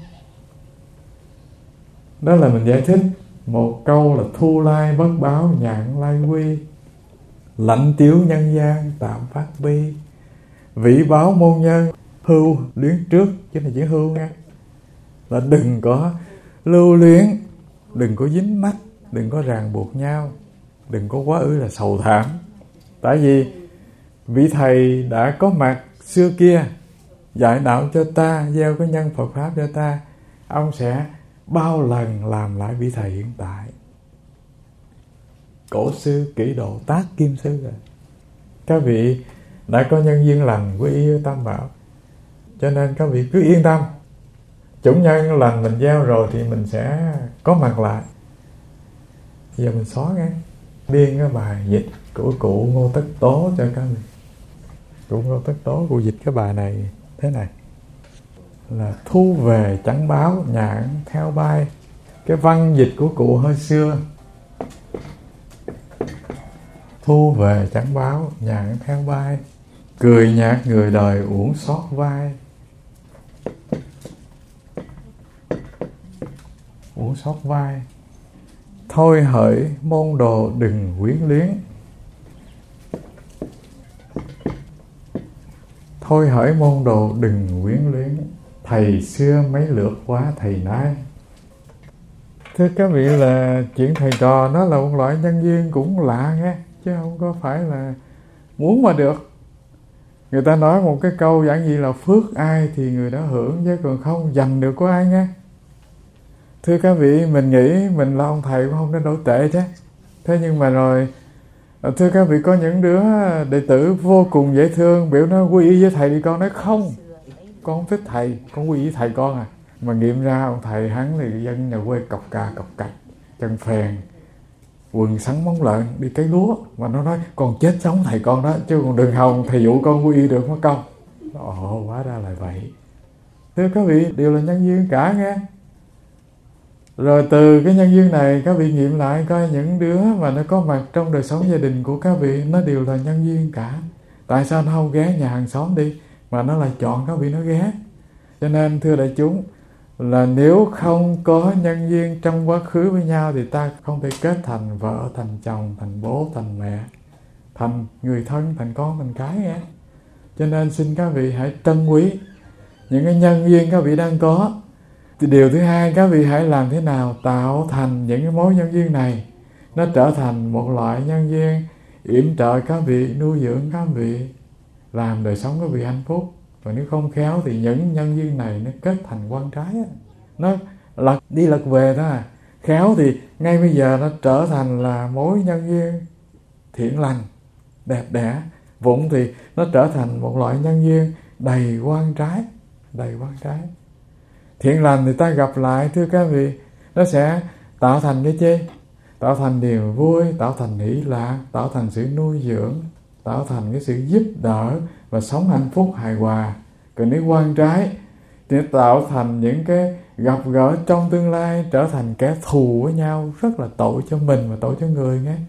Đó là mình giải thích một câu là thu lai bất báo nhạn lai quy, lạnh tiếu nhân gian tạm phát bi, vị báo môn nhân hưu luyến trước. Chứ là chữ hưu nha, là đừng có lưu luyến, đừng có dính mắc, đừng có ràng buộc nhau, đừng có quá ư là sầu thảm. Tại vì vị thầy đã có mặt xưa kia dạy đạo cho ta, gieo cái nhân Phật Pháp cho ta, ông sẽ bao lần làm lại vị thầy hiện tại. Cổ sư kỹ độ tác kim sư rồi. Các vị đã có nhân duyên lành với ý Tam Bảo, cho nên các vị cứ yên tâm. Chủng nhân lành mình gieo rồi thì mình sẽ có mặt lại. Giờ mình xóa ngay biên cái bài dịch của cụ Ngô Tất Tố cho các vị. Cụ Ngô Tất Tố cụ dịch cái bài này thế này là thu về chẳng báo nhạn theo bay. Cái văn dịch của cụ hơi xưa. Thu về chẳng báo nhạn theo bay, cười nhạt người đời uổng xót vai. Uổng xót vai. Thôi hỡi môn đồ đừng quyến luyến. Thôi hỡi môn đồ đừng quyến luyến, thầy xưa mấy lượt quá thầy nay. Thưa các vị là chuyện thầy trò nó là một loại nhân duyên cũng lạ nghe, chứ không có phải là muốn mà được. Người ta nói một cái câu giản dị là phước ai thì người đó hưởng, chứ còn không giành được của ai nghe. Thưa các vị, mình nghĩ mình là ông thầy cũng không đến đổi tệ chứ. Thế nhưng mà rồi, thưa các vị, có những đứa đệ tử vô cùng dễ thương, biểu nó quy y với thầy đi, con nói không, con không thích thầy, con quy y với thầy con à. Mà nghiệm ra ông thầy hắn thì dân nhà quê cọc cà cọc cạch, chân phèn, quần sắn móng lợn, đi cấy lúa. Mà nó nói con chết sống thầy con đó, chứ còn đừng hòng thầy dụ con quy y được mất công. Ồ, hóa ra là vậy. Thưa các vị, đều là nhân duyên cả nghe. Rồi từ cái nhân duyên này các vị nghiệm lại coi những đứa mà nó có mặt trong đời sống gia đình của các vị, nó đều là nhân duyên cả. Tại sao nó không ghé nhà hàng xóm đi, mà nó lại chọn các vị nó ghé? Cho nên thưa đại chúng, là nếu không có nhân duyên trong quá khứ với nhau thì ta không thể kết thành vợ, thành chồng, thành bố, thành mẹ, thành người thân, thành con, thành cái nghe. Cho nên xin các vị hãy trân quý những cái nhân duyên các vị đang có. Thì điều thứ hai, các vị hãy làm thế nào tạo thành những cái mối nhân duyên này nó trở thành một loại nhân duyên yểm trợ các vị, nuôi dưỡng các vị, làm đời sống các vị hạnh phúc. Còn nếu không khéo thì những nhân duyên này nó kết thành quan trái á, nó lật đi lật về đó à. Khéo thì ngay bây giờ nó trở thành là mối nhân duyên thiện lành, đẹp đẽ. Vụng thì nó trở thành một loại nhân duyên đầy quan trái, đầy quan trái. Thiện lành thì ta gặp lại, thưa các vị, nó sẽ tạo thành cái chi? Tạo thành niềm vui, tạo thành hỷ lạc, tạo thành sự nuôi dưỡng, tạo thành cái sự giúp đỡ và sống hạnh phúc hài hòa. Còn nếu quan trái thì tạo thành những cái gặp gỡ trong tương lai trở thành kẻ thù với nhau, rất là tội cho mình và tội cho người nghe.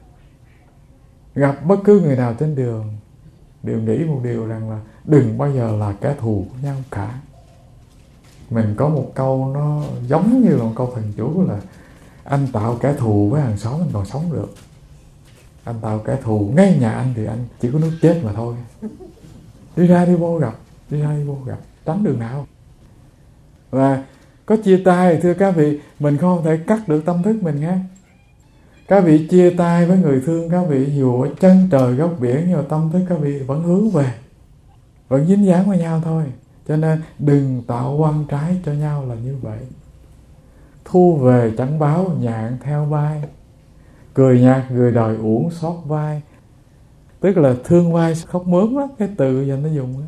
Gặp bất cứ người nào trên đường đều nghĩ một điều rằng là đừng bao giờ là kẻ thù của nhau cả. Mình có một câu nó giống như là một câu thần chú là anh tạo kẻ thù với hàng xóm anh còn sống được, anh tạo kẻ thù ngay nhà anh thì anh chỉ có nước chết mà thôi. Đi ra đi vô gặp, đi ra đi vô gặp, tránh đường nào. Và có chia tay, thưa các vị, mình không thể cắt được tâm thức mình nghe. Các vị chia tay với người thương các vị dù ở chân trời góc biển, nhưng mà tâm thức các vị vẫn hướng về, vẫn dính dáng với nhau thôi. Cho nên đừng tạo quan trái cho nhau là như vậy. Thu về chẳng báo nhạn theo bay, cười nhạt người đời uổng xót vai. Tức là thương vai khóc mướn đó, cái từ giờ nó dùng đó.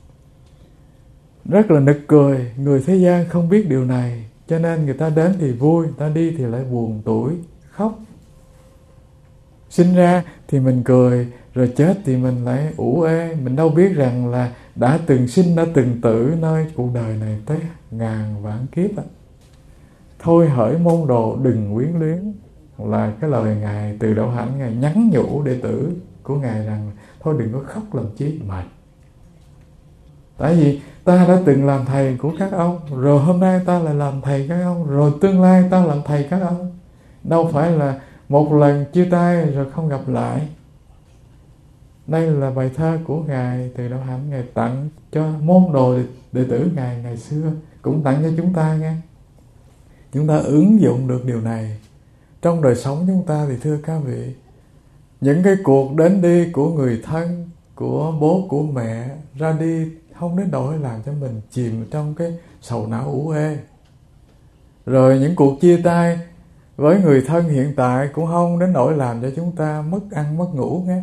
Rất là nực cười, người thế gian không biết điều này, cho nên người ta đến thì vui, người ta đi thì lại buồn tủi, khóc. Sinh ra thì mình cười, rồi chết thì mình lại ủ ê. Mình đâu biết rằng là đã từng sinh, đã từng tử nơi cuộc đời này tới ngàn vạn kiếp. Thôi hỡi môn đồ đừng quyến luyến, là cái lời Ngài Từ Đạo Hạnh Ngài nhắn nhủ đệ tử của Ngài rằng thôi đừng có khóc làm chi mệt. Tại vì ta đã từng làm thầy của các ông, rồi hôm nay ta lại làm thầy các ông, rồi tương lai ta làm thầy các ông. Đâu phải là một lần chia tay rồi không gặp lại. Đây là bài thơ của Ngài Từ Đạo Hạnh, Ngài tặng cho môn đồ đệ tử Ngài ngày xưa, cũng tặng cho chúng ta nghe. Chúng ta ứng dụng được điều này trong đời sống chúng ta thì thưa các vị, những cái cuộc đến đi của người thân, của bố, của mẹ ra đi không đến nỗi làm cho mình chìm trong cái sầu não ủ ê. Rồi những cuộc chia tay với người thân hiện tại cũng không đến nỗi làm cho chúng ta mất ăn mất ngủ nghe.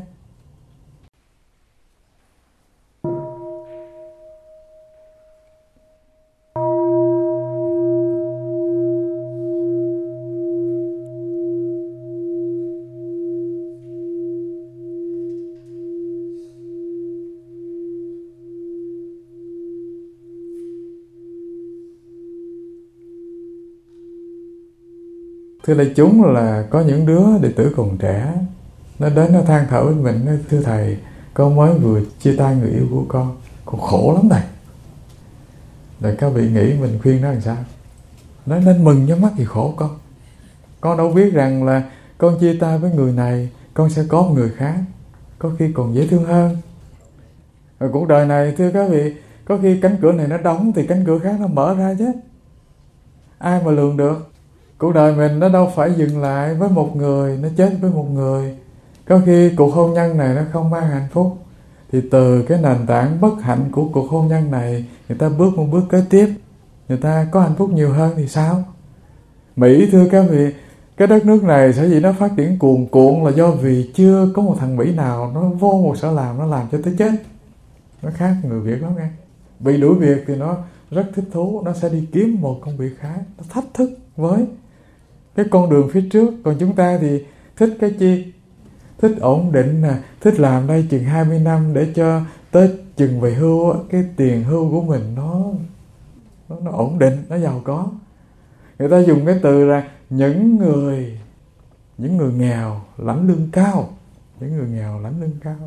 Thưa đại chúng, là có những đứa đệ tử còn trẻ, nó đến nó than thở với mình, nói thưa thầy, con mới vừa chia tay người yêu của con, con khổ lắm thầy. Rồi các vị nghĩ mình khuyên nó làm sao? Nói nên mừng nhắm mắt gì khổ con. Con đâu biết rằng là con chia tay với người này, con sẽ có một người khác, có khi còn dễ thương hơn. Rồi cuộc đời này thưa các vị, có khi cánh cửa này nó đóng thì cánh cửa khác nó mở ra chứ. Ai mà lường được? Cuộc đời mình nó đâu phải dừng lại với một người, nó chết với một người. Có khi cuộc hôn nhân này nó không mang hạnh phúc, thì từ cái nền tảng bất hạnh của cuộc hôn nhân này, người ta bước một bước kế tiếp, người ta có hạnh phúc nhiều hơn thì sao? Mỹ thưa các vị, cái đất nước này sở dĩ nó phát triển cuồn cuộn là do vì chưa có một thằng Mỹ nào nó vô một sở làm, nó làm cho tới chết. Nó khác người Việt lắm nghe. Bị đuổi việc thì nó rất thích thú, nó sẽ đi kiếm một công việc khác, nó thách thức với cái con đường phía trước. Còn chúng ta thì thích cái chi? Thích ổn định nè, thích làm đây chừng hai mươi năm để cho tới chừng về hưu, cái tiền hưu của mình nó, nó, nó ổn định, nó giàu có. Người ta dùng cái từ là những người những người nghèo lãnh lương cao, những người nghèo lãnh lương cao.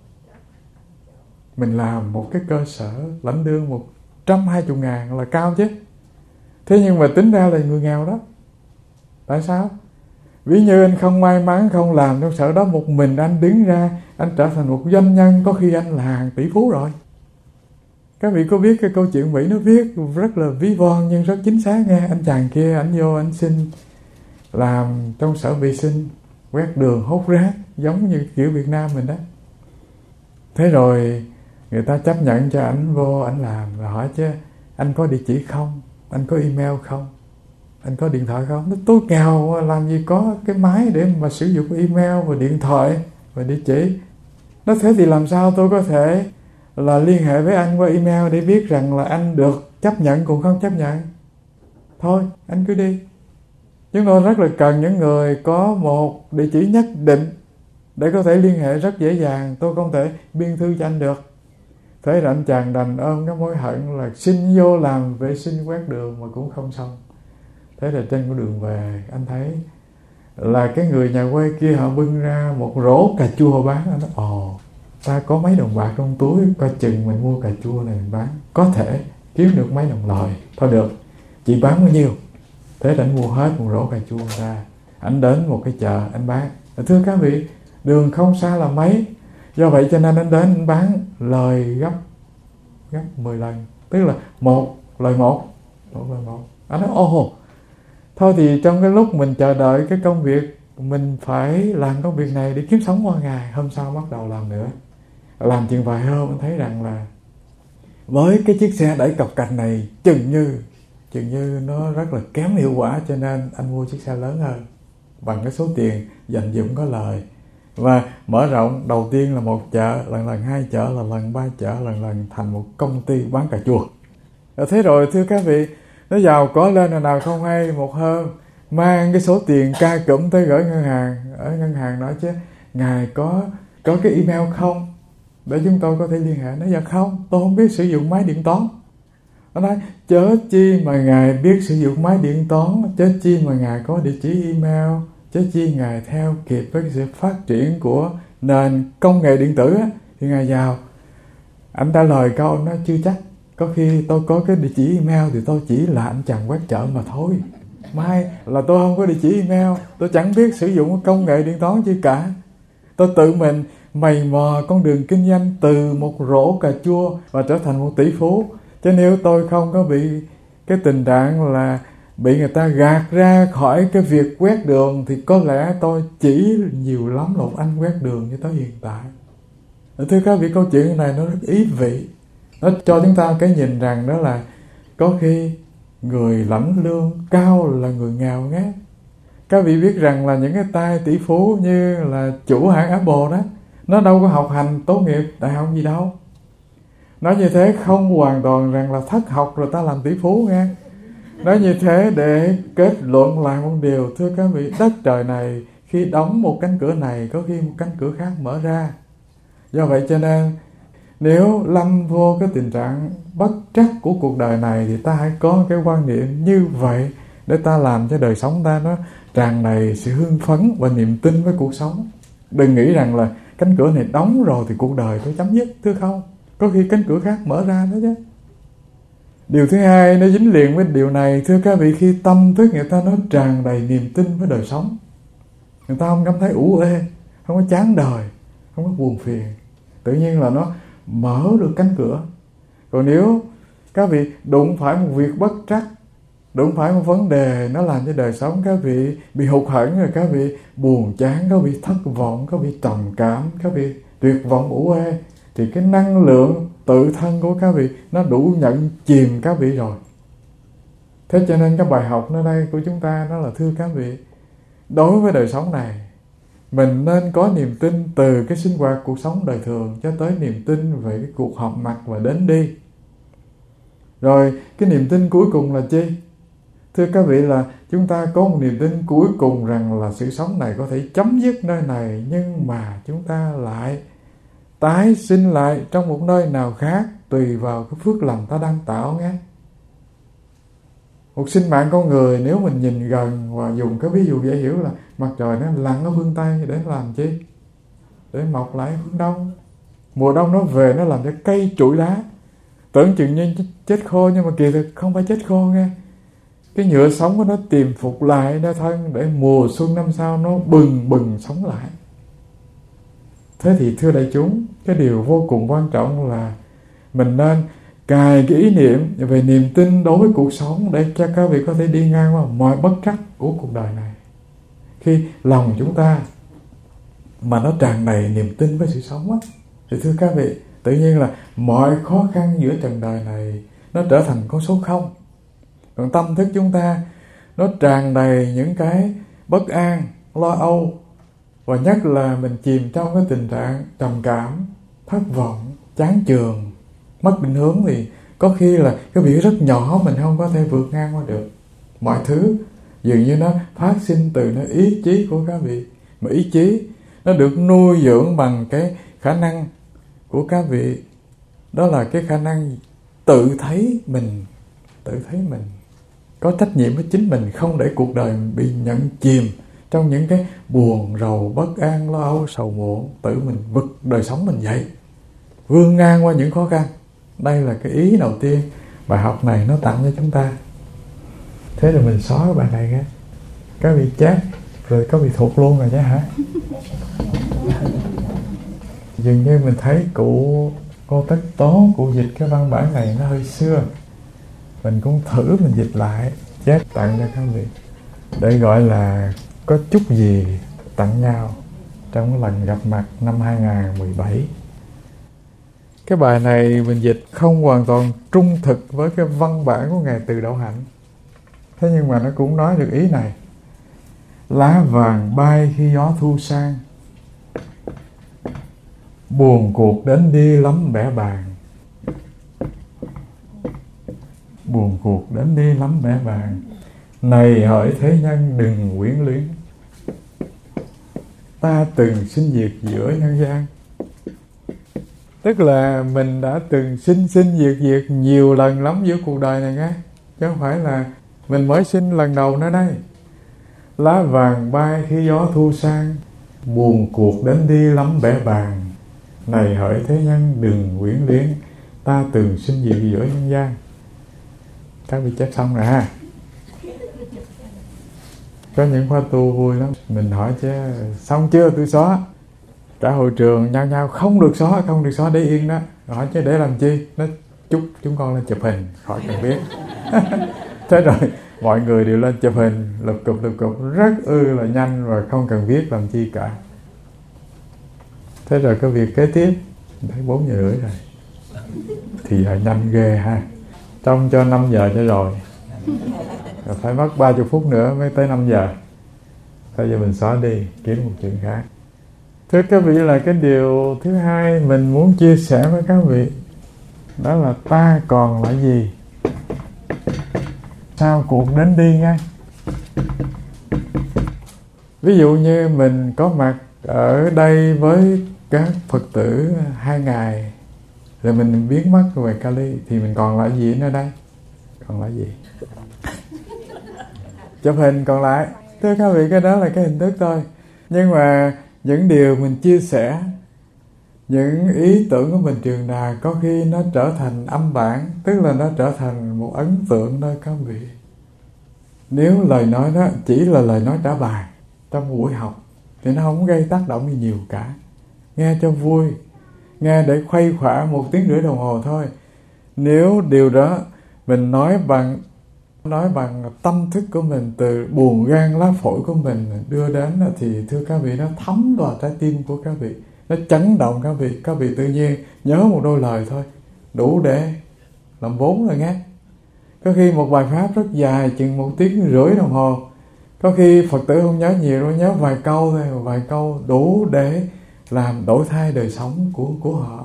Mình làm một cái cơ sở lãnh lương một trăm hai mươi ngàn là cao chứ. Thế nhưng mà tính ra là người nghèo đó. Tại sao? Ví như anh không may mắn, không làm trong sở đó, một mình anh đứng ra, anh trở thành một doanh nhân, có khi anh là hàng tỷ phú rồi. Các vị có biết cái câu chuyện Mỹ nó viết rất là ví von nhưng rất chính xác nghe. Anh chàng kia, anh vô anh xin làm trong sở vệ sinh, quét đường, hốt rác, giống như kiểu Việt Nam mình đó. Thế rồi người ta chấp nhận cho anh vô, anh làm, rồi hỏi chứ anh có địa chỉ không? Anh có email không? Anh có điện thoại không? Nó tôi nghèo làm gì có cái máy để mà sử dụng email và điện thoại và địa chỉ. Nó thế thì làm sao tôi có thể là liên hệ với anh qua email để biết rằng là anh được chấp nhận cũng không chấp nhận. Thôi anh cứ đi. Chúng tôi rất là cần những người có một địa chỉ nhất định để có thể liên hệ rất dễ dàng. Tôi không thể biên thư cho anh được. Thế là anh chàng đành ôm cái mối hận là xin vô làm vệ sinh quét đường mà cũng không xong. Thế là trên con đường về, anh thấy là cái người nhà quê kia họ bưng ra một rổ cà chua bán. Anh nói, ồ, ta có mấy đồng bạc trong túi, coi chừng mình mua cà chua này mình bán, có thể kiếm được mấy đồng lời. Thôi được, chị bán bao nhiêu? Thế là anh mua hết một rổ cà chua ra. Anh đến một cái chợ, anh bán. Thưa các vị, đường không xa là mấy, do vậy cho nên anh đến anh bán lời gấp gấp mười lần, tức là một lời một một lời một. Anh nói ồ, thôi thì trong cái lúc mình chờ đợi cái công việc, mình phải làm công việc này để kiếm sống qua ngày. Hôm sau bắt đầu làm nữa, làm chừng vài hôm anh thấy rằng là với cái chiếc xe đẩy cọc cành này chừng như chừng như nó rất là kém hiệu quả, cho nên anh mua chiếc xe lớn hơn bằng cái số tiền dành dụm có lời. Và mở rộng, đầu tiên là một chợ, lần lần hai chợ, là lần ba chợ, lần lần thành một công ty bán cà chua. Thế rồi thưa các vị, nó giàu có lên là nào không hay, một hôm mang cái số tiền ca cụm tới gửi ngân hàng. Ở ngân hàng nói chứ, ngài có có cái email không để chúng tôi có thể liên hệ? Nói dạ không, tôi không biết sử dụng máy điện toán. Nó nói chớ chi mà ngài biết sử dụng máy điện toán, chớ chi mà ngài có địa chỉ email, chớ chi ngài theo kịp với sự phát triển của nền công nghệ điện tử á, thì ngài giàu. Anh trả lời câu nó chưa chắc, có khi tôi có cái địa chỉ email thì tôi chỉ là anh chàng quét chợ mà thôi. Mai là tôi không có địa chỉ email, tôi chẳng biết sử dụng công nghệ điện toán chi cả. Tôi tự mình mày mò con đường kinh doanh từ một rổ cà chua và trở thành một tỷ phú. Chứ nếu tôi không có bị cái tình trạng là bị người ta gạt ra khỏi cái việc quét đường, thì có lẽ tôi chỉ nhiều lắm là một anh quét đường như tới hiện tại. Thưa các vị, câu chuyện này nó rất ý vị. Nó cho chúng ta cái nhìn rằng đó là có khi người lãnh lương cao là người nghèo ngát. Các vị biết rằng là những cái tay tỷ phú như là chủ hãng Apple đó, nó đâu có học hành tốt nghiệp đại học gì đâu. Nói như thế không hoàn toàn rằng là thất học rồi ta làm tỷ phú nghe. Nói như thế để kết luận lại một điều, thưa các vị, đất trời này khi đóng một cánh cửa này, có khi một cánh cửa khác mở ra. Do vậy cho nên nếu lâm vô cái tình trạng bất trắc của cuộc đời này, thì ta hãy có cái quan niệm như vậy để ta làm cho đời sống ta nó tràn đầy sự hưng phấn và niềm tin với cuộc sống. Đừng nghĩ rằng là cánh cửa này đóng rồi thì cuộc đời tôi chấm dứt, thưa không. Có khi cánh cửa khác mở ra đó chứ. Điều thứ hai nó dính liền với điều này, thưa các vị, khi tâm thức người ta nó tràn đầy niềm tin với đời sống, người ta không cảm thấy ủ ê, không có chán đời, không có buồn phiền, tự nhiên là nó mở được cánh cửa. Còn nếu các vị đụng phải một việc bất trắc, đụng phải một vấn đề nó làm cho đời sống các vị bị hụt hẫng, rồi các vị buồn chán, các vị thất vọng, các vị trầm cảm, các vị tuyệt vọng ủ ê, thì cái năng lượng tự thân của các vị nó đủ nhận chìm các vị rồi. Thế cho nên cái bài học nơi đây của chúng ta đó là, thưa các vị, đối với đời sống này, mình nên có niềm tin từ cái sinh hoạt cuộc sống đời thường cho tới niềm tin về cái cuộc họp mặt và đến đi. Rồi cái niềm tin cuối cùng là chi? Thưa các vị, là chúng ta có một niềm tin cuối cùng rằng là sự sống này có thể chấm dứt nơi này, nhưng mà chúng ta lại tái sinh lại trong một nơi nào khác, tùy vào cái phước lành ta đang tạo nghe. Một sinh mạng con người, nếu mình nhìn gần và dùng cái ví dụ dễ hiểu là mặt trời nó lặn ở phương Tây để làm chi? Để mọc lại phương Đông. Mùa đông nó về nó làm cho cây trụi lá, tưởng chừng như chết khô, nhưng mà kỳ thực không phải chết khô nghe. Cái nhựa sống của nó tìm phục lại nơi thân để mùa xuân năm sau nó bừng bừng sống lại. Thế thì thưa đại chúng, cái điều vô cùng quan trọng là mình nên cài cái ý niệm về niềm tin đối với cuộc sống để cho các vị có thể đi ngang qua mọi bất trắc của cuộc đời này. Khi lòng chúng ta mà nó tràn đầy niềm tin với sự sống á, thì thưa các vị, tự nhiên là mọi khó khăn giữa trần đời này nó trở thành con số không. Còn tâm thức chúng ta nó tràn đầy những cái bất an, lo âu, và nhất là mình chìm trong cái tình trạng trầm cảm, thất vọng, chán chường, mất định hướng, thì có khi là cái việc rất nhỏ mình không có thể vượt ngang qua được. Mọi thứ dường như nó phát sinh từ nó ý chí của các vị. Mà ý chí nó được nuôi dưỡng bằng cái khả năng của các vị, đó là cái khả năng tự thấy mình, tự thấy mình có trách nhiệm với chính mình, không để cuộc đời mình bị nhận chìm trong những cái buồn rầu, bất an, lo âu, sầu muộn, tự mình vực đời sống mình dậy, vươn ngang qua những khó khăn. Đây là cái ý đầu tiên bài học này nó tặng cho chúng ta. Thế rồi mình xóa cái bài này ra, các vị chát rồi các vị thuộc luôn rồi chứ hả? Dường như mình thấy cụ Cô Tất Tố, cụ dịch cái văn bản này nó hơi xưa, mình cũng thử mình dịch lại chép tặng cho các vị để gọi là có chút gì tặng nhau trong lần gặp mặt năm hai không một bảy. Cái bài này mình dịch không hoàn toàn trung thực với cái văn bản của Ngài Từ Đậu Hạnh, thế nhưng mà nó cũng nói được ý này: lá vàng bay khi gió thu sang, buồn cuộc đến đi lắm bẻ bàng. Buồn cuộc đến đi lắm bẻ bàng, này hỡi thế nhân đừng quyến luyến. Ta từng sinh diệt giữa nhân gian. Tức là mình đã từng sinh sinh diệt diệt nhiều lần lắm giữa cuộc đời này nghe, chứ không phải là mình mới sinh lần đầu nữa đây. Lá vàng bay khi gió thu sang, buồn cuộc đến đi lắm bẻ bàng, này hỡi thế nhân đừng quyến luyến. Ta từng sinh diệt giữa nhân gian. Các vị chép xong rồi ha. Có những khóa tu vui lắm, mình hỏi chứ xong chưa, tôi xóa. Cả hội trường nhao nhao không được xóa, không được xóa, để yên đó. Hỏi chứ để làm chi? Nó chúc chúng con lên chụp hình, khỏi cần biết. Thế rồi mọi người đều lên chụp hình, lục cục lục cục rất ư là nhanh, và không cần viết làm chi cả. Thế rồi cái việc kế tiếp, thấy bốn giờ rưỡi rồi, thì là nhanh ghê ha. Trong cho năm giờ cho rồi, rồi phải mất ba mươi phút nữa mới tới năm giờ. Thôi giờ mình xóa đi, kiếm một chuyện khác. Thưa các vị, là cái điều thứ hai mình muốn chia sẻ với các vị, đó là ta còn là gì sau cuộc đến đi ngay. Ví dụ như mình có mặt ở đây với các Phật tử hai ngày, rồi mình biến mất về Cali, thì mình còn lại gì nữa đây? Còn lại gì? Chụp hình còn lại. Thưa các vị, cái đó là cái hình thức thôi. Nhưng mà những điều mình chia sẻ, những ý tưởng của mình truyền đạt, có khi nó trở thành âm bản, tức là nó trở thành một ấn tượng thôi các vị. Nếu lời nói đó chỉ là lời nói trả bài trong buổi học thì nó không gây tác động gì nhiều cả. Nghe cho vui, nghe để khuây khỏa một tiếng rưỡi đồng hồ thôi. Nếu điều đó mình nói bằng nói bằng tâm thức của mình, từ buồng gan lá phổi của mình đưa đến, thì thưa các vị, nó thấm vào trái tim của các vị, nó chấn động các vị. Các vị tự nhiên nhớ một đôi lời thôi, đủ để làm vốn rồi nghe. Có khi một bài pháp rất dài, chừng một tiếng rưỡi đồng hồ, có khi Phật tử không nhớ nhiều đâu, nhớ vài câu thôi, vài câu đủ để làm đổi thay đời sống của, của họ.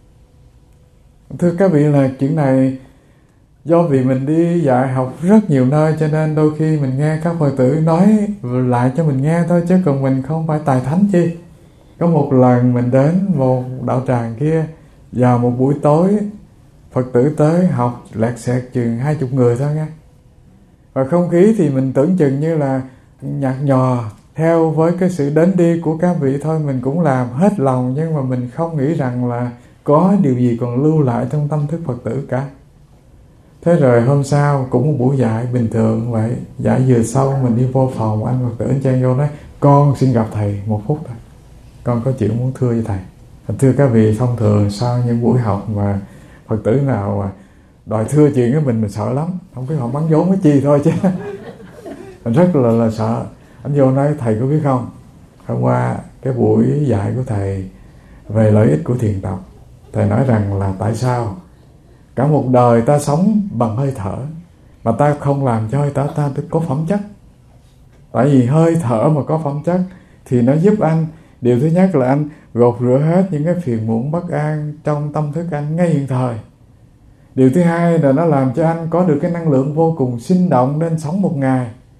Thưa các vị, là chuyện này do vì mình đi dạy học rất nhiều nơi, cho nên đôi khi mình nghe các Phật tử nói lại cho mình nghe thôi, chứ còn mình không phải tài thánh chi. Có một lần mình đến một đạo tràng kia, vào một buổi tối, Phật tử tới học lẹt xẹt chừng hai chục người thôi nghe. Và không khí thì mình tưởng chừng như là nhạt nhòa theo với cái sự đến đi của các vị thôi. Mình cũng làm hết lòng, nhưng mà mình không nghĩ rằng là có điều gì còn lưu lại trong tâm thức Phật tử cả. Thế rồi hôm sau cũng một buổi dạy bình thường vậy, dạy vừa xong mình đi vô phòng, anh Phật tử anh Trang vô nói: con xin gặp thầy một phút thôi, con có chuyện muốn thưa với thầy. Thưa các vị, thông thường sau những buổi học mà Phật tử nào mà đòi thưa chuyện với mình, mình sợ lắm, không biết họ bắn vốn cái chi thôi chứ. Mình rất là, là sợ. Anh vô nói: thầy có biết không, hôm qua cái buổi dạy của thầy về lợi ích của thiền tập, thầy nói rằng là tại sao cả một đời ta sống bằng hơi thở mà ta không làm cho hơi thở ta có phẩm chất. Tại vì hơi thở mà có phẩm chất thì nó giúp anh, điều thứ nhất là anh gột rửa hết những cái phiền muộn bất an trong tâm thức anh ngay hiện thời. Điều thứ hai là nó làm cho anh có được cái năng lượng vô cùng sinh động nên sống một ngày.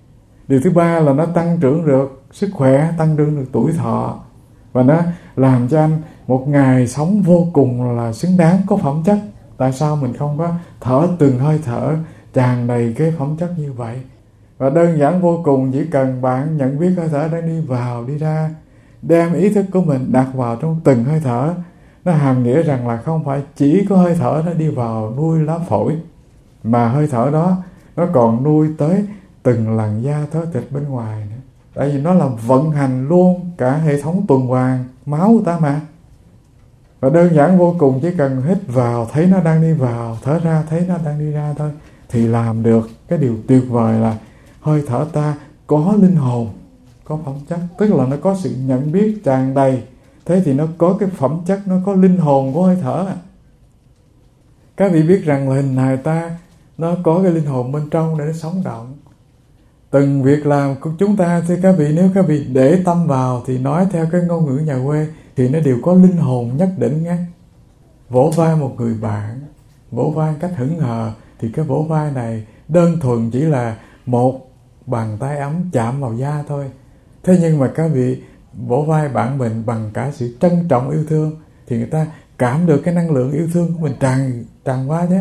Điều thứ ba là nó tăng trưởng được sức khỏe, tăng trưởng được tuổi thọ, và nó làm cho anh một ngày sống vô cùng là xứng đáng, có phẩm chất. Tại sao mình không có thở từng hơi thở tràn đầy cái phẩm chất như vậy? Và đơn giản vô cùng, chỉ cần bạn nhận biết hơi thở đang đi vào, đi ra, đem ý thức của mình đặt vào trong từng hơi thở. Nó hàm nghĩa rằng là không phải chỉ có hơi thở nó đi vào nuôi lá phổi, mà hơi thở đó nó còn nuôi tới từng làn da thớ thịt bên ngoài nữa. Tại vì nó làm vận hành luôn cả hệ thống tuần hoàn máu của ta mà. Và đơn giản vô cùng, chỉ cần hít vào thấy nó đang đi vào, thở ra thấy nó đang đi ra thôi, thì làm được cái điều tuyệt vời là hơi thở ta có linh hồn, có phẩm chất. Tức là nó có sự nhận biết tràn đầy. Thế thì nó có cái phẩm chất, nó có linh hồn của hơi thở. Các vị biết rằng là hình hài ta nó có cái linh hồn bên trong để nó sống động. Từng việc làm của chúng ta, thưa các vị, nếu các vị để tâm vào thì nói theo cái ngôn ngữ nhà quê thì nó đều có linh hồn nhất định nghe. Vỗ vai một người bạn, vỗ vai cách hững hờ, thì cái vỗ vai này đơn thuần chỉ là một bàn tay ấm chạm vào da thôi. Thế nhưng mà các vị vỗ vai bạn mình bằng cả sự trân trọng yêu thương thì người ta cảm được cái năng lượng yêu thương của mình tràn tràn qua chứ.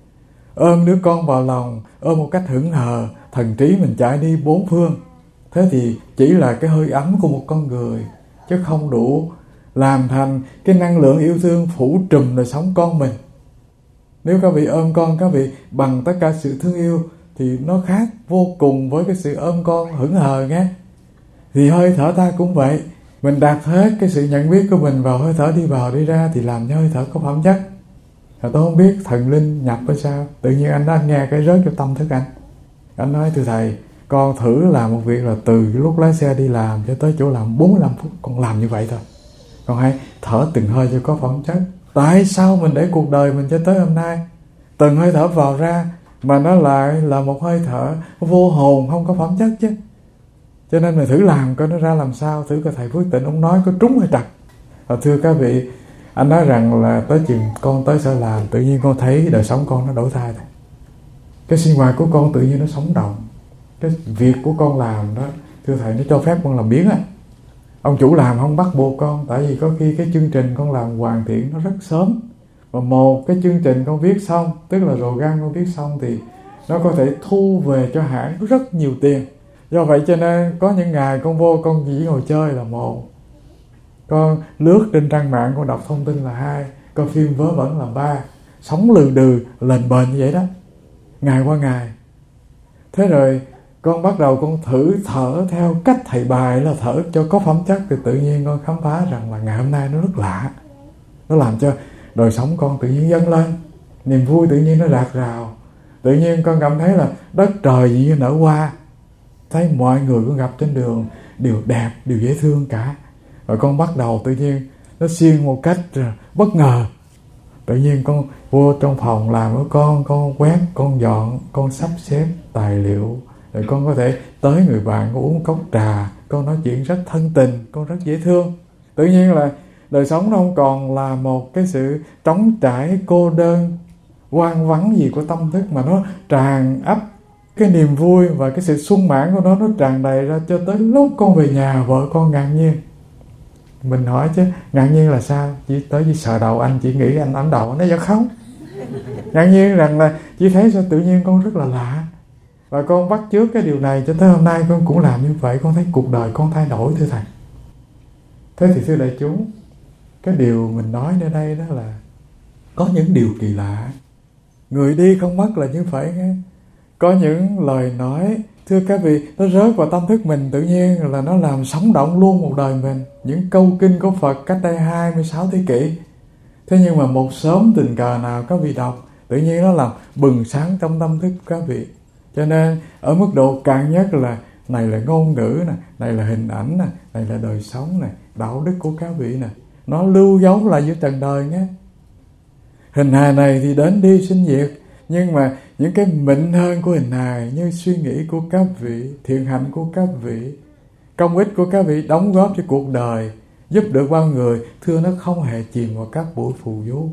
Ôm đứa con vào lòng, ôm một cách hững hờ, thần trí mình chạy đi bốn phương. Thế thì chỉ là cái hơi ấm của một con người, chứ không đủ làm thành cái năng lượng yêu thương phủ trùm đời sống con mình. Nếu các vị ôm con các vị bằng tất cả sự thương yêu thì nó khác vô cùng với cái sự ôm con hững hờ nghe. Thì hơi thở ta cũng vậy. Mình đặt hết cái sự nhận biết của mình vào hơi thở đi vào đi ra thì làm cho hơi thở có phẩm chất. Tôi không biết thần linh nhập hay sao, tự nhiên anh đã nghe cái rớt cho tâm thức anh. Anh nói thưa thầy, con thử làm một việc là từ lúc lái xe đi làm cho tới chỗ làm bốn mươi lăm phút, con làm như vậy thôi. Con hãy thở từng hơi cho có phẩm chất. Tại sao mình để cuộc đời mình cho tới hôm nay từng hơi thở vào ra mà nó lại là một hơi thở vô hồn, không có phẩm chất chứ. Cho nên mình thử làm coi nó ra làm sao. Thử coi thầy Phước Tịnh ông nói có trúng hay trật. Và thưa các vị, anh nói rằng là tới chừng con tới sở làm, tự nhiên con thấy đời sống con nó đổi thay này. Cái sinh hoạt của con tự nhiên nó sống động. Cái việc của con làm đó, thưa thầy, nó cho phép con làm biến á. Ông chủ làm không bắt buộc con, tại vì có khi cái chương trình con làm hoàn thiện nó rất sớm. Và một cái chương trình con viết xong, tức là program con viết xong thì nó có thể thu về cho hãng rất nhiều tiền. Do vậy cho nên có những ngày con vô con chỉ ngồi chơi là một, con lướt trên trang mạng con đọc thông tin là hai, coi phim vớ vẩn là ba, sống lừ đừ lềnh bềnh như vậy đó, ngày qua ngày. Thế rồi con bắt đầu con thử thở theo cách thầy bài là thở cho có phẩm chất, thì tự nhiên con khám phá rằng là ngày hôm nay nó rất lạ. Nó làm cho đời sống con tự nhiên dâng lên, niềm vui tự nhiên nó rạc rào. Tự nhiên con cảm thấy là đất trời gì như nở hoa, thấy mọi người con gặp trên đường đều đẹp, đều dễ thương cả. Rồi con bắt đầu tự nhiên nó xuyên một cách bất ngờ. Tự nhiên con vô trong phòng làm của con, con quét, con dọn, con sắp xếp tài liệu. Rồi con có thể tới người bạn, con uống cốc trà, con nói chuyện rất thân tình, con rất dễ thương. Tự nhiên là đời sống nó không còn là một cái sự trống trải, cô đơn, hoang vắng gì của tâm thức, mà nó tràn ắp cái niềm vui và cái sự sung mãn của nó, nó tràn đầy ra cho tới lúc con về nhà, vợ con ngạc nhiên. Mình hỏi chứ ngạc nhiên là sao? Chỉ tới chỉ sờ đầu anh, chỉ nghĩ anh ấn đầu, nó vẫn không. Ngạc nhiên rằng là chỉ thấy sao tự nhiên con rất là lạ. Và con bắt chước cái điều này cho tới hôm nay con cũng làm như vậy. Con thấy cuộc đời con thay đổi, thưa thầy. Thế thì thưa đại chúng, cái điều mình nói nơi đây đó là có những điều kỳ lạ. Người đi không mất là như vậy nghe. Có những lời nói, thưa các vị, nó rớt vào tâm thức mình, tự nhiên là nó làm sống động luôn một đời mình. Những câu kinh của Phật cách đây hai mươi sáu thế kỷ. Thế nhưng mà một sớm tình cờ nào các vị đọc, tự nhiên nó làm bừng sáng trong tâm thức các vị. Cho nên ở mức độ cạn nhất là này là ngôn ngữ nè, này là hình ảnh nè, này là đời sống nè, đạo đức của các vị nè, nó lưu dấu lại giữa trần đời nhé. Hình hài này thì đến đi sinh diệt, nhưng mà những cái mịn hơn của hình hài như suy nghĩ của các vị, thiện hạnh của các vị, công ích của các vị đóng góp cho cuộc đời, giúp được bao người, thưa nó không hề chìm vào các buổi phù du.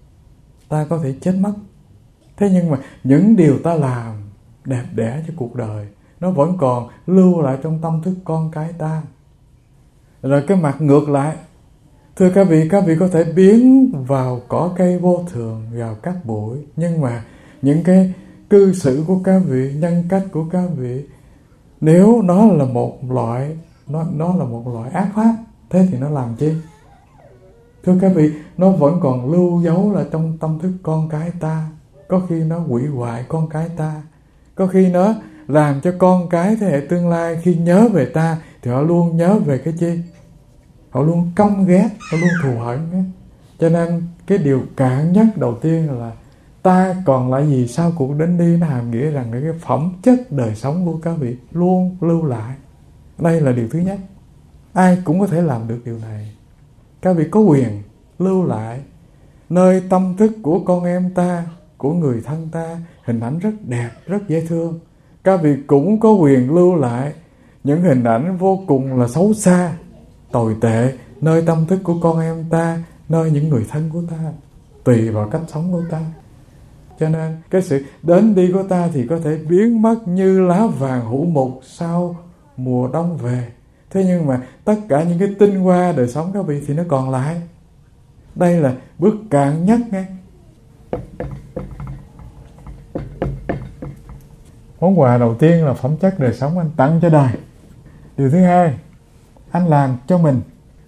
Ta có thể chết mất, thế nhưng mà những điều ta làm đẹp đẽ cho cuộc đời, nó vẫn còn lưu lại trong tâm thức con cái ta. Rồi cái mặt ngược lại, thưa các vị, các vị có thể biến vào cỏ cây vô thường, vào các bụi, nhưng mà những cái cư xử của các vị, nhân cách của các vị, nếu nó là một loại nó nó là một loại ác pháp, thế thì nó làm chi? Thưa các vị, nó vẫn còn lưu dấu là trong tâm thức con cái ta. Có khi nó hủy hoại con cái ta, có khi nó làm cho con cái thế hệ tương lai khi nhớ về ta thì họ luôn nhớ về cái chi? Họ luôn căm ghét, họ luôn thù hận. Cho nên cái điều cạn nhất đầu tiên là ta còn lại gì sau cuộc đến đi, nó hàm nghĩa rằng cái phẩm chất đời sống của các vị luôn lưu lại. Đây là điều thứ nhất. Ai cũng có thể làm được điều này. Các vị có quyền lưu lại nơi tâm thức của con em ta, của người thân ta, hình ảnh rất đẹp, rất dễ thương. Các vị cũng có quyền lưu lại những hình ảnh vô cùng là xấu xa, tồi tệ nơi tâm thức của con em ta, nơi những người thân của ta, tùy vào cách sống của ta. Cho nên cái sự đến đi của ta thì có thể biến mất như lá vàng hũ mục sau mùa đông về. Thế nhưng mà tất cả những cái tinh hoa đời sống các vị thì nó còn lại. Đây là bước cạn nhất nghe. Món quà đầu tiên là phẩm chất đời sống anh tặng cho đời. Điều thứ hai, anh làm cho mình.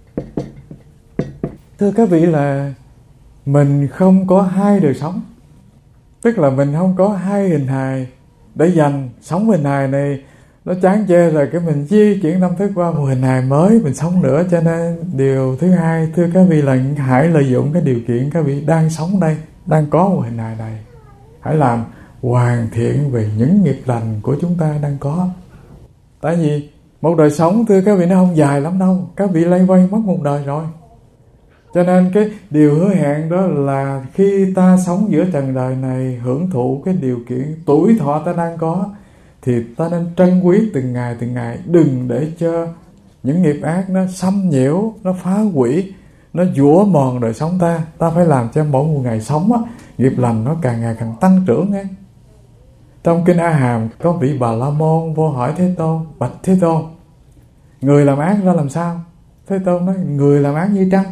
Thưa các vị là mình không có hai đời sống. Tức là mình không có hai hình hài để dành. Sống hình hài này nó chán chê rồi, cái mình di chuyển tâm thức qua một hình hài mới, mình sống nữa. Cho nên điều thứ hai, thưa các vị, là hãy lợi dụng cái điều kiện các vị đang sống đây, đang có một hình hài này. Hãy làm hoàn thiện về những nghiệp lành của chúng ta đang có. Tại vì một đời sống, thưa các vị, nó không dài lắm đâu. Các vị lay quay mất một đời rồi. Cho nên cái điều hứa hẹn đó là khi ta sống giữa trần đời này, hưởng thụ cái điều kiện tuổi thọ ta đang có, thì ta nên trân quý từng ngày từng ngày. Đừng để cho những nghiệp ác nó xâm nhiễu, nó phá hủy, nó dũa mòn đời sống ta. Ta phải làm cho mỗi một ngày sống á, nghiệp lành nó càng ngày càng tăng trưởng nghe. Trong kinh A Hàm có vị Bà La Môn vô hỏi Thế Tôn: bạch Thế Tôn, người làm ác ra làm sao? Thế Tôn nói: người làm ác như trăng.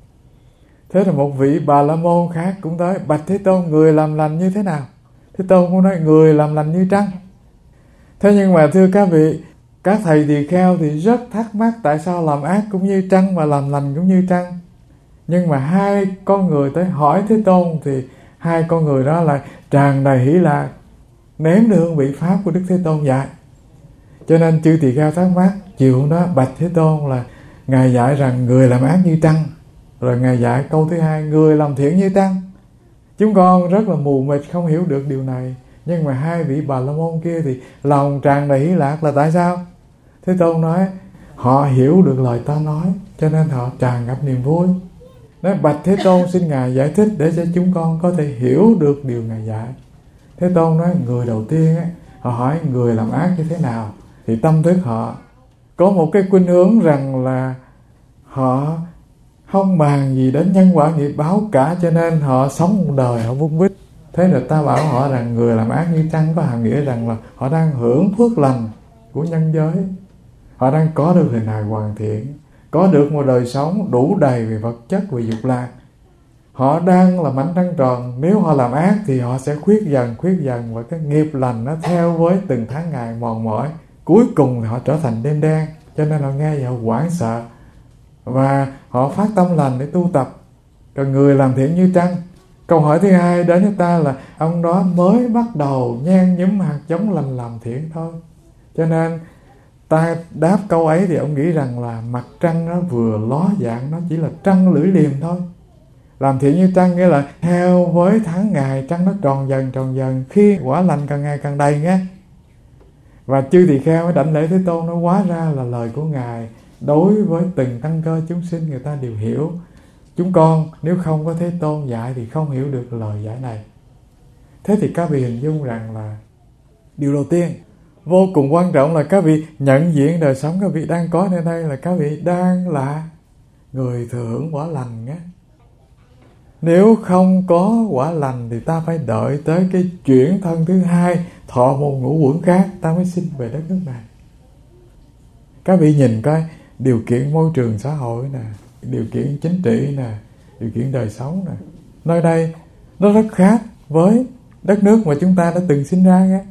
Thế là một vị Bà La Môn khác cũng tới: bạch Thế Tôn, người làm lành như thế nào? Thế Tôn cũng nói: người làm lành như trăng. Thế nhưng mà thưa các vị, các thầy tỳ kheo thì rất thắc mắc tại sao làm ác cũng như trăng mà làm lành cũng như trăng. Nhưng mà hai con người tới hỏi Thế Tôn thì hai con người đó là tràn đầy hỷ lạc, nếm được hương vị pháp của Đức Thế Tôn dạy. Cho nên chư tỳ kheo thắc mắc, chiều hôm đó bạch Thế Tôn là Ngài dạy rằng người làm ác như trăng. Rồi Ngài dạy câu thứ hai, người làm thiện như trăng. Chúng con rất là mù mịt không hiểu được điều này. Nhưng mà hai vị Bà La Môn kia thì lòng tràn đầy hỷ lạc là tại sao? Thế Tôn nói họ hiểu được lời ta nói, cho nên họ tràn ngập niềm vui. Nói bạch Thế Tôn, xin Ngài giải thích để cho chúng con có thể hiểu được điều Ngài dạy. Thế Tôn nói người đầu tiên ấy, họ hỏi người làm ác như thế nào, thì tâm thức họ có một cái khuynh hướng rằng là họ không màng gì đến nhân quả nghiệp báo cả, cho nên họ sống một đời họ vung vít. Thế là ta bảo họ rằng người làm ác như trăng có hàm nghĩa rằng là họ đang hưởng phước lành của nhân giới. Họ đang có được hình hài hoàn thiện, có được một đời sống đủ đầy về vật chất, về dục lạc. Họ đang là mảnh trăng tròn. Nếu họ làm ác thì họ sẽ khuyết dần, khuyết dần, và cái nghiệp lành nó theo với từng tháng ngày mòn mỏi. Cuối cùng thì họ trở thành đêm đen. Cho nên họ nghe vậy họ hoảng sợ, và họ phát tâm lành để tu tập. Còn người làm thiện như trăng, câu hỏi thứ hai đến với ta là ông đó mới bắt đầu nhen nhúm hạt giống lành làm thiện thôi. Cho nên ta đáp câu ấy thì ông nghĩ rằng là mặt trăng nó vừa ló dạng, nó chỉ là trăng lưỡi liềm thôi. Làm thiện như trăng nghĩa là theo với tháng ngày trăng nó tròn dần tròn dần, khi quả lành càng ngày càng đầy nghe. Và chư tỳ kheo mới đảnh lễ Thế Tôn, nó hóa ra là lời của Ngài đối với từng căn cơ chúng sinh người ta đều hiểu. Chúng con nếu không có Thế Tôn dạy thì không hiểu được lời giải này. Thế thì các vị hình dung rằng là điều đầu tiên vô cùng quan trọng là các vị nhận diện đời sống các vị đang có nơi đây là các vị đang là người thừa hưởng quả lành nhé. Nếu không có quả lành thì ta phải đợi tới cái chuyển thân thứ hai, thọ một ngũ uẩn khác, ta mới sinh về đất nước này. Các vị nhìn coi điều kiện môi trường xã hội nè, điều kiện chính trị nè, điều kiện đời sống nè, nơi đây nó rất khác với đất nước mà chúng ta đã từng sinh ra nghe.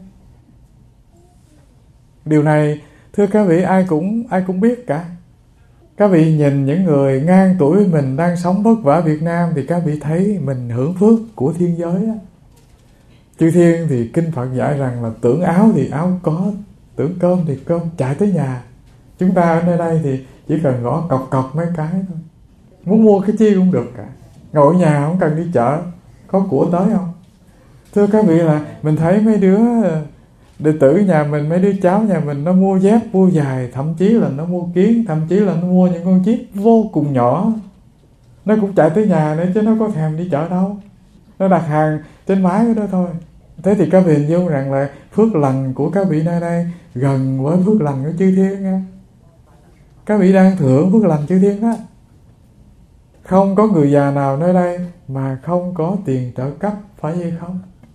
Điều này thưa các vị ai cũng ai cũng biết cả. Các vị nhìn những người ngang tuổi với mình đang sống vất vả Việt Nam thì các vị thấy mình hưởng phước của thiên giới á. Chư thiên thì kinh Phật dạy rằng là tưởng áo thì áo có, tưởng cơm thì cơm chạy tới nhà. Chúng ta ở nơi đây thì chỉ cần gõ cọc cọc mấy cái thôi, muốn mua cái chi cũng được cả. Ngồi ở nhà không cần đi chợ, có của tới không? Thưa các vị là mình thấy mấy đứa đệ tử nhà mình, mấy đứa cháu nhà mình nó mua dép, mua giày, thậm chí là nó mua kiến, thậm chí là nó mua những con chip vô cùng nhỏ. Nó cũng chạy tới nhà nữa chứ nó có thèm đi chợ đâu. Nó đặt hàng trên máy cái đó thôi. Thế thì các vị hình dung rằng là phước lành của các vị nơi đây gần với phước lành của chư thiên nha. Các vị đang thừa hưởng phước lành chư thiên đó. Không có người già nào nơi đây mà không có tiền trợ cấp, phải vậy không?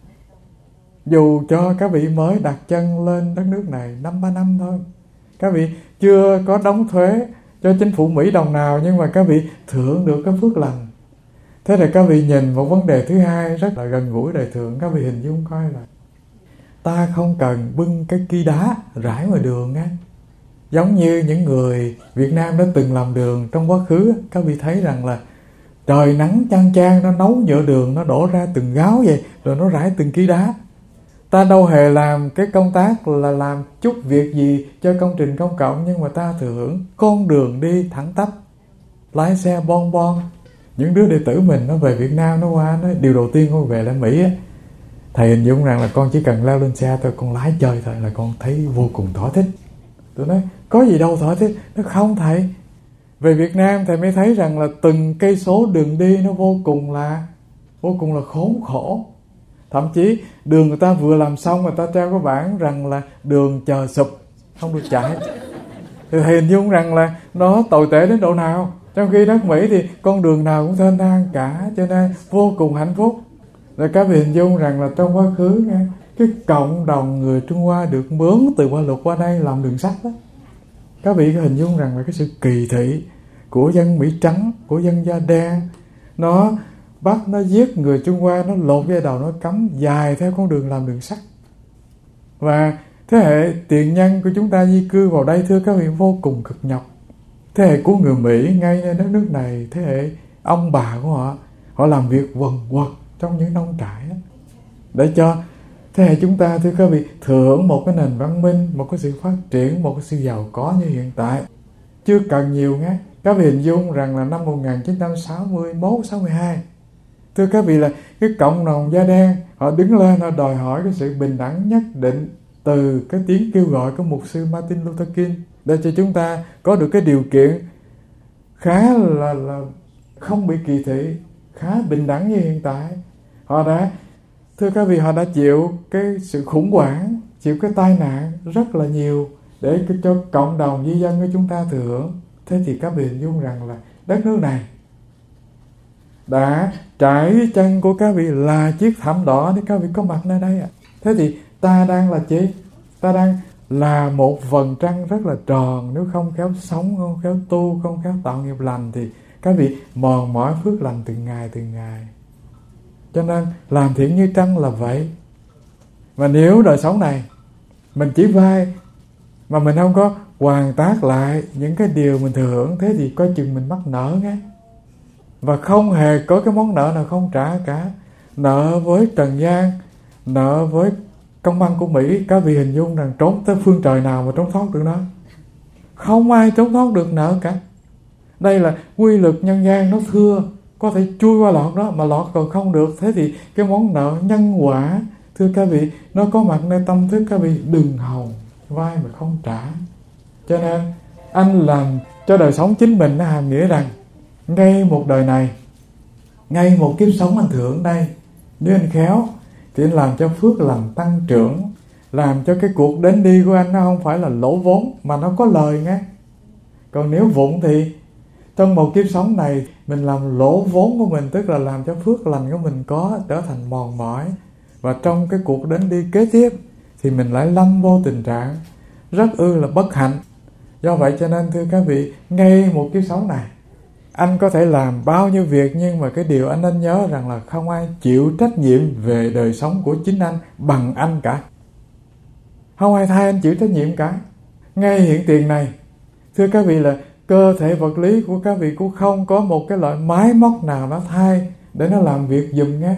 Dù cho các vị mới đặt chân lên đất nước này năm ba năm thôi, các vị chưa có đóng thuế cho chính phủ Mỹ đồng nào, nhưng mà các vị thừa hưởng được cái phước lành. Thế thì các vị nhìn một vấn đề thứ hai rất là gần gũi đời thường. Các vị hình dung coi là ta không cần bưng cái ki đá rải ngoài đường nha. Giống như những người Việt Nam đã từng làm đường trong quá khứ, các vị thấy rằng là trời nắng chang chang, nó nấu nhựa đường, nó đổ ra từng gáo vậy, rồi nó rải từng ki đá. Ta đâu hề làm cái công tác là làm chút việc gì cho công trình công cộng, nhưng mà ta thừa hưởng con đường đi thẳng tắp, lái xe bon bon. Những đứa đệ tử mình nó về Việt Nam, nó qua, nó điều đầu tiên con về lại Mỹ á, thầy hình dung rằng là con chỉ cần leo lên xe thôi, con lái chơi thôi là con thấy vô cùng thỏa thích. Tôi nói có gì đâu thỏa thích. Nó không thầy, về Việt Nam thầy mới thấy rằng là từng cây số đường đi nó vô cùng là vô cùng là khốn khổ. Thậm chí đường người ta vừa làm xong, người ta treo cái bảng rằng là đường chờ sụp, không được chạy. Thì thầy hình dung rằng là nó tồi tệ đến độ nào. Trong khi đất Mỹ thì con đường nào cũng thênh thang cả, cho nên vô cùng hạnh phúc. Rồi các vị hình dung rằng là trong quá khứ nghe, cái cộng đồng người Trung Hoa được mướn từ Hoa Lục qua đây làm đường sắt đó. Các vị có hình dung rằng là cái sự kỳ thị của dân Mỹ trắng, của dân da đen, nó bắt nó giết người Trung Hoa, nó lột dây đầu, nó cắm dài theo con đường làm đường sắt. Và thế hệ tiền nhân của chúng ta di cư vào đây, thưa các vị, vô cùng cực nhọc. Thế hệ của người Mỹ ngayในđất nước này, thế hệ ông bà của họ, họ làm việc quần quật trong những nông trại đó, để cho thế hệ chúng ta, thưa các vị, thừa hưởng một cái nền văn minh, một cái sự phát triển, một cái sự giàu có như hiện tại. Chưa cần nhiều nghe. Các vị hình dung rằng là năm một nghìn chín trăm sáu mươi mốt sáu mươi hai, thưa các vị, là cái cộng đồng da đen họ đứng lên, họ đòi hỏi cái sự bình đẳng nhất định từ cái tiếng kêu gọi của mục sư Martin Luther King, để cho chúng ta có được cái điều kiện khá là, là không bị kỳ thị, khá bình đẳng như hiện tại. Họ đã, thưa các vị, họ đã chịu cái sự khủng hoảng, chịu cái tai nạn rất là nhiều để cho cộng đồng di dân của chúng ta thừa hưởng. Thế thì các vị hình dung rằng là đất nước này đã trải chân của các vị là chiếc thảm đỏ để các vị có mặt nơi đây ạ. Thế thì ta đang là chi? Ta đang là một vầng trăng rất là tròn. Nếu không khéo sống, không khéo tu, không khéo tạo nghiệp lành thì các vị mòn mỏi phước lành từng ngày từng ngày. Cho nên làm thiện như trăng là vậy. Và nếu đời sống này mình chỉ vai mà mình không có hoàn tác lại những cái điều mình thừa hưởng, thế thì coi chừng mình mắc nợ nghe. Và không hề có cái món nợ nào không trả cả. Nợ với trần gian, nợ với công bằng của Mỹ, các vị hình dung rằng trốn tới phương trời nào mà trốn thoát được nó? Không ai trốn thoát được nợ cả. Đây là quy luật nhân gian, nó thưa, có thể chui qua lọt đó, mà lọt còn không được. Thế thì cái món nợ nhân quả, thưa các vị, nó có mặt nơi tâm thức các vị, đừng hòng vai mà không trả. Cho nên anh làm cho đời sống chính mình nó hàm nghĩa rằng ngay một đời này, ngay một kiếp sống anh thưởng đây, nếu anh khéo thì anh làm cho phước lành tăng trưởng, làm cho cái cuộc đến đi của anh nó không phải là lỗ vốn mà nó có lời nghe. Còn nếu vụng thì trong một kiếp sống này mình làm lỗ vốn của mình, tức là làm cho phước lành của mình có trở thành mòn mỏi, và trong cái cuộc đến đi kế tiếp thì mình lại lâm vô tình trạng rất ư là bất hạnh. Do vậy cho nên thưa các vị, ngay một kiếp sống này anh có thể làm bao nhiêu việc, nhưng mà cái điều anh nên nhớ rằng là không ai chịu trách nhiệm về đời sống của chính anh bằng anh cả. Không ai thay anh chịu trách nhiệm cả. Ngay hiện tiền này, thưa các vị, là cơ thể vật lý của các vị cũng không có một cái loại máy móc nào nó thay để nó làm việc giùm nghe.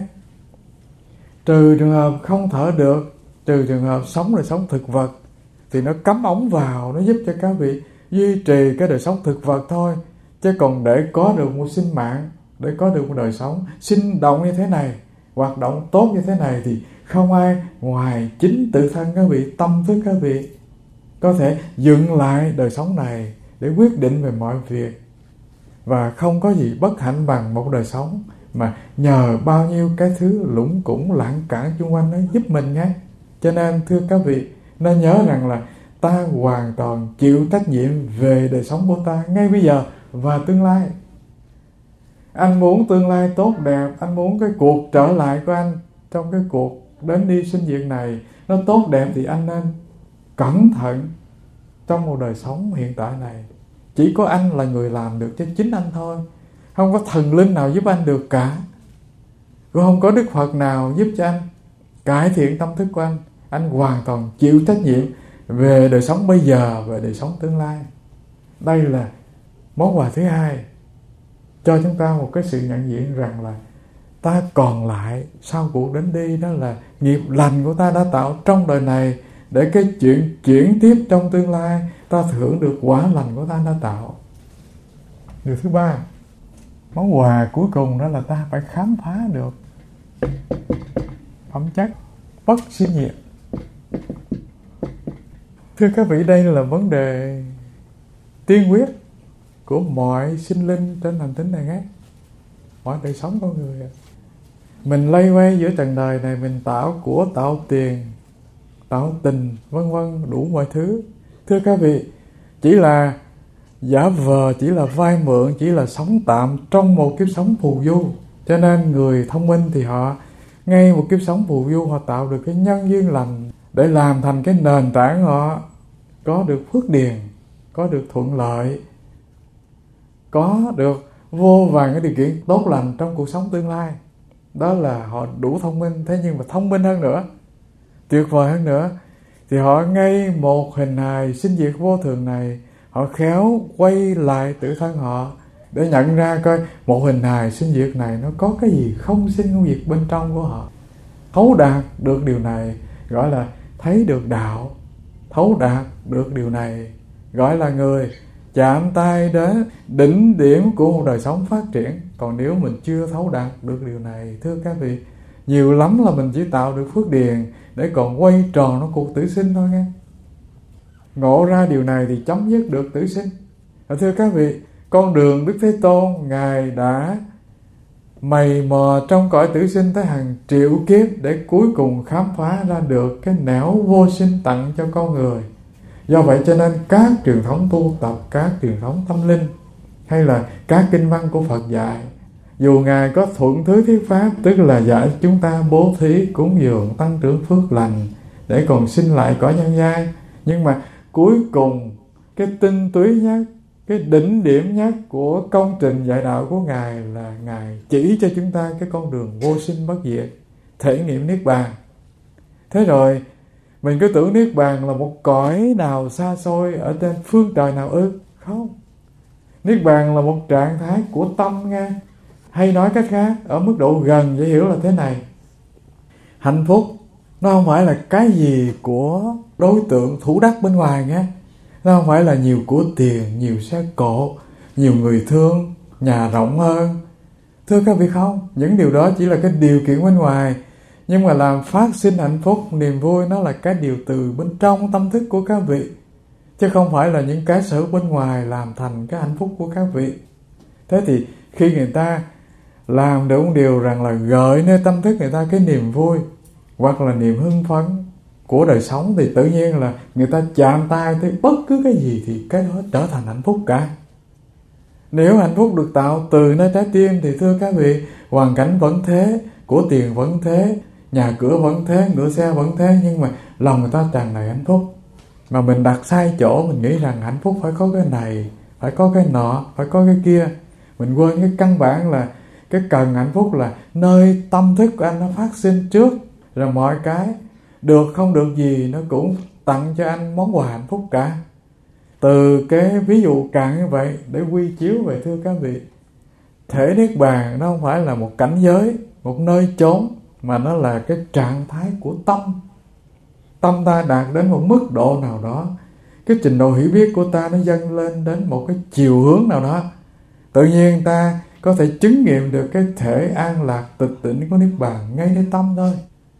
Trừ trường hợp không thở được, trừ trường hợp sống đời sống thực vật, thì nó cắm ống vào, nó giúp cho các vị duy trì cái đời sống thực vật thôi. Chứ còn để có được một sinh mạng, để có được một đời sống sinh động như thế này, hoạt động tốt như thế này, thì không ai ngoài chính tự thân các vị, tâm thức các vị có thể dựng lại đời sống này để quyết định về mọi việc. Và không có gì bất hạnh bằng một đời sống mà nhờ bao nhiêu cái thứ lũng củng lạng cản xung quanh nó giúp mình nhé. Cho nên thưa các vị, nên nhớ rằng là ta hoàn toàn chịu trách nhiệm về đời sống của ta ngay bây giờ và tương lai. Anh muốn tương lai tốt đẹp, anh muốn cái cuộc trở lại của anh trong cái cuộc đến đi sinh diệt này nó tốt đẹp, thì anh nên cẩn thận trong một đời sống hiện tại này. Chỉ có anh là người làm được cho chính anh thôi. Không có thần linh nào giúp anh được cả. Cũng không có Đức Phật nào giúp cho anh cải thiện tâm thức của anh. Anh hoàn toàn chịu trách nhiệm về đời sống bây giờ, về đời sống tương lai. Đây là món quà thứ hai cho chúng ta một cái sự nhận diện rằng là ta còn lại sau cuộc đến đi, đó là nghiệp lành của ta đã tạo trong đời này, để cái chuyện chuyển tiếp trong tương lai ta hưởng được quả lành của ta đã tạo. Điều thứ ba, món quà cuối cùng đó là ta phải khám phá được phẩm chất bất sinh diệt. Thưa các vị, đây là vấn đề tiên quyết của mọi sinh linh trên hành tinh này hết, mọi đời sống con người. Mình lây quay giữa trần đời này, mình tạo của, tạo tiền, tạo tình, vân vân, đủ mọi thứ. Thưa các vị, chỉ là giả vờ, chỉ là vay mượn, chỉ là sống tạm trong một kiếp sống phù du. Cho nên người thông minh thì họ ngay một kiếp sống phù du, họ tạo được cái nhân duyên lành để làm thành cái nền tảng họ có được phước điền, có được thuận lợi, có được vô vàn cái điều kiện tốt lành trong cuộc sống tương lai. Đó là họ đủ thông minh. Thế nhưng mà thông minh hơn nữa, tuyệt vời hơn nữa, thì họ ngay một hình hài sinh diệt vô thường này, họ khéo quay lại tự thân họ để nhận ra coi một hình hài sinh diệt này nó có cái gì không sinh không diệt bên trong của họ. Thấu đạt được điều này gọi là thấy được đạo. Thấu đạt được điều này gọi là người chạm tay đến đỉnh điểm của một đời sống phát triển. Còn nếu mình chưa thấu đạt được điều này, thưa các vị, nhiều lắm là mình chỉ tạo được phước điền để còn quay tròn nó cuộc tử sinh thôi nghe. Ngộ ra điều này thì chấm dứt được tử sinh. Và thưa các vị, con đường Đức Thế Tôn Ngài đã mày mò trong cõi tử sinh tới hàng triệu kiếp để cuối cùng khám phá ra được cái nẻo vô sinh tặng cho con người. Do vậy cho nên các truyền thống tu tập, các truyền thống tâm linh hay là các kinh văn của Phật dạy, dù Ngài có thuận thứ thuyết pháp, tức là dạy chúng ta bố thí, cúng dường, tăng trưởng phước lành để còn sinh lại cõi nhân gian, nhưng mà cuối cùng cái tinh túy nhất, cái đỉnh điểm nhất của công trình dạy đạo của Ngài là Ngài chỉ cho chúng ta cái con đường vô sinh bất diệt, thể nghiệm Niết Bàn. Thế rồi mình cứ tưởng Niết Bàn là một cõi nào xa xôi ở trên phương trời nào ư? Không. Niết Bàn là một trạng thái của tâm nghe. Hay nói cách khác, ở mức độ gần dễ hiểu là thế này. Hạnh phúc nó không phải là cái gì của đối tượng thủ đắc bên ngoài nghe. Nó không phải là nhiều của tiền, nhiều xe cộ, nhiều người thương, nhà rộng hơn. Thưa các vị, không, những điều đó chỉ là cái điều kiện bên ngoài. Nhưng mà làm phát sinh hạnh phúc, niềm vui, nó là cái điều từ bên trong tâm thức của các vị, chứ không phải là những cái sở bên ngoài làm thành cái hạnh phúc của các vị. Thế thì khi người ta làm được một điều rằng là gợi nơi tâm thức người ta cái niềm vui hoặc là niềm hưng phấn của đời sống, thì tự nhiên là người ta chạm tay tới bất cứ cái gì thì cái đó trở thành hạnh phúc cả. Nếu hạnh phúc được tạo từ nơi trái tim thì thưa các vị, hoàn cảnh vẫn thế, của tiền vẫn thế, nhà cửa vẫn thế, ngựa xe vẫn thế, nhưng mà lòng người ta tràn đầy hạnh phúc. Mà mình đặt sai chỗ, mình nghĩ rằng hạnh phúc phải có cái này, phải có cái nọ, phải có cái kia. Mình quên cái căn bản là cái cần hạnh phúc là nơi tâm thức của anh nó phát sinh trước, rồi mọi cái được không được gì nó cũng tặng cho anh món quà hạnh phúc cả. Từ cái ví dụ cạn như vậy để quy chiếu về thưa các vị, thể niết bàn nó không phải là một cảnh giới, một nơi chốn, mà nó là cái trạng thái của tâm. Tâm ta đạt đến một mức độ nào đó, cái trình độ hiểu biết của ta nó dâng lên đến một cái chiều hướng nào đó, tự nhiên ta có thể chứng nghiệm được cái thể an lạc tịch tỉnh của niết bàn ngayในtâm thôi.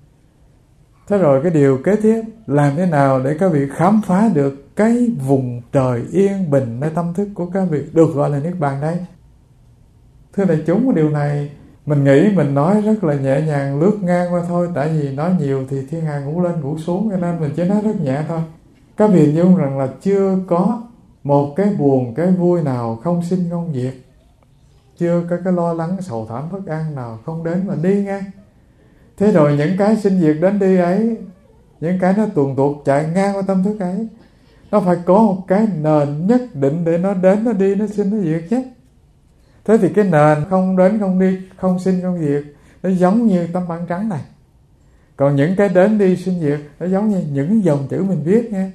Thế rồi cái điều kế tiếp, làm thế nào để các vị khám phá được cái vùng trời yên bình nơi tâm thức của các vị được gọi là niết bàn đây? Thưa đại chúng, cái điều này mình nghĩ mình nói rất là nhẹ nhàng, lướt ngang qua thôi, tại vì nói nhiều thì thiên hà ngủ lên ngủ xuống, cho nên mình chỉ nói rất nhẹ thôi. Các vị hình dung rằng là chưa có một cái buồn, cái vui nào không sinh không diệt, chưa có cái lo lắng sầu thảm bất an nào không đến mà đi ngang. Thế rồi những cái sinh diệt đến đi ấy, những cái nó tuồn tuột chạy ngang qua tâm thức ấy, nó phải có một cái nền nhất định để nó đến, nó đi, nó sinh, nó diệt chứ. Thế thì cái nền không đến, không đi, không sinh, không diệt, nó giống như tấm bảng trắng này. Còn những cái đến đi, sinh diệt, nó giống như những dòng chữ mình viết nha.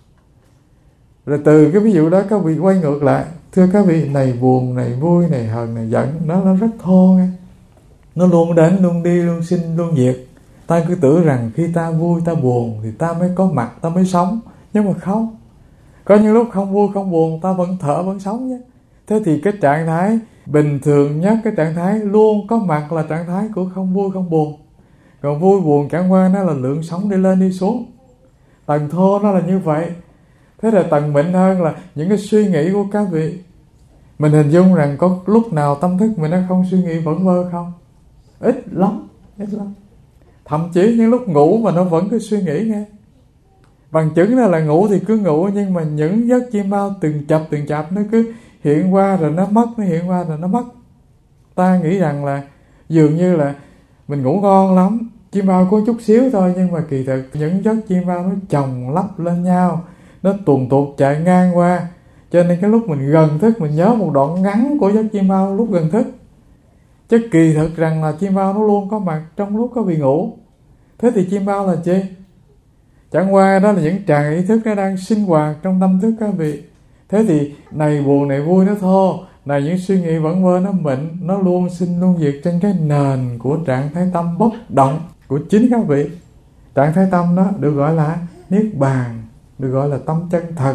Rồi từ cái ví dụ đó các vị quay ngược lại, thưa các vị, này buồn, này vui, này hờn, này giận, nó nó rất thô nha. Nó luôn đến, luôn đi, luôn sinh, luôn diệt. Ta cứ tưởng rằng khi ta vui, ta buồn thì ta mới có mặt, ta mới sống. Nhưng mà không. Có những lúc không vui, không buồn, ta vẫn thở, vẫn sống nhé. Thế thì cái trạng thái bình thường nhất, cái trạng thái luôn có mặt là trạng thái của không vui, không buồn. Còn vui, buồn chẳng qua nó là lượng sống đi lên, đi xuống. Tầng thô nó là như vậy. Thế là tầng mịn hơn là những cái suy nghĩ của các vị. Mình hình dung rằng có lúc nào tâm thức mình nó không suy nghĩ vẩn vơ không? Ít lắm, ít lắm. Thậm chí những lúc ngủ mà nó vẫn cứ suy nghĩ nghe. Bằng chứng là, là ngủ thì cứ ngủ, nhưng mà những giấc chim bao từng chập từng chập nó cứ hiện qua rồi nó mất, nó hiện qua rồi nó mất. Ta nghĩ rằng là dường như là mình ngủ ngon lắm, chim bao có chút xíu thôi, nhưng mà kỳ thực những giấc chim bao nó chồng lắp lên nhau, nó tuồn tuột chạy ngang qua. Cho nên cái lúc mình gần thức, mình nhớ một đoạn ngắn của giấc chim bao lúc gần thức. Chứ kỳ thực rằng là chim bao nó luôn có mặt trong lúc có vị ngủ. Thế thì chim bao là chi? Chẳng qua đó là những tràng ý thức nó đang sinh hoạt trong tâm thức các vị. Thế thì này buồn, này vui nó thô, này những suy nghĩ vẩn vơ nó mịn, nó luôn sinh luôn diệt trên cái nền của trạng thái tâm bất động của chính các vị. Trạng thái tâm đó được gọi là niết bàn, được gọi là tâm chân thật.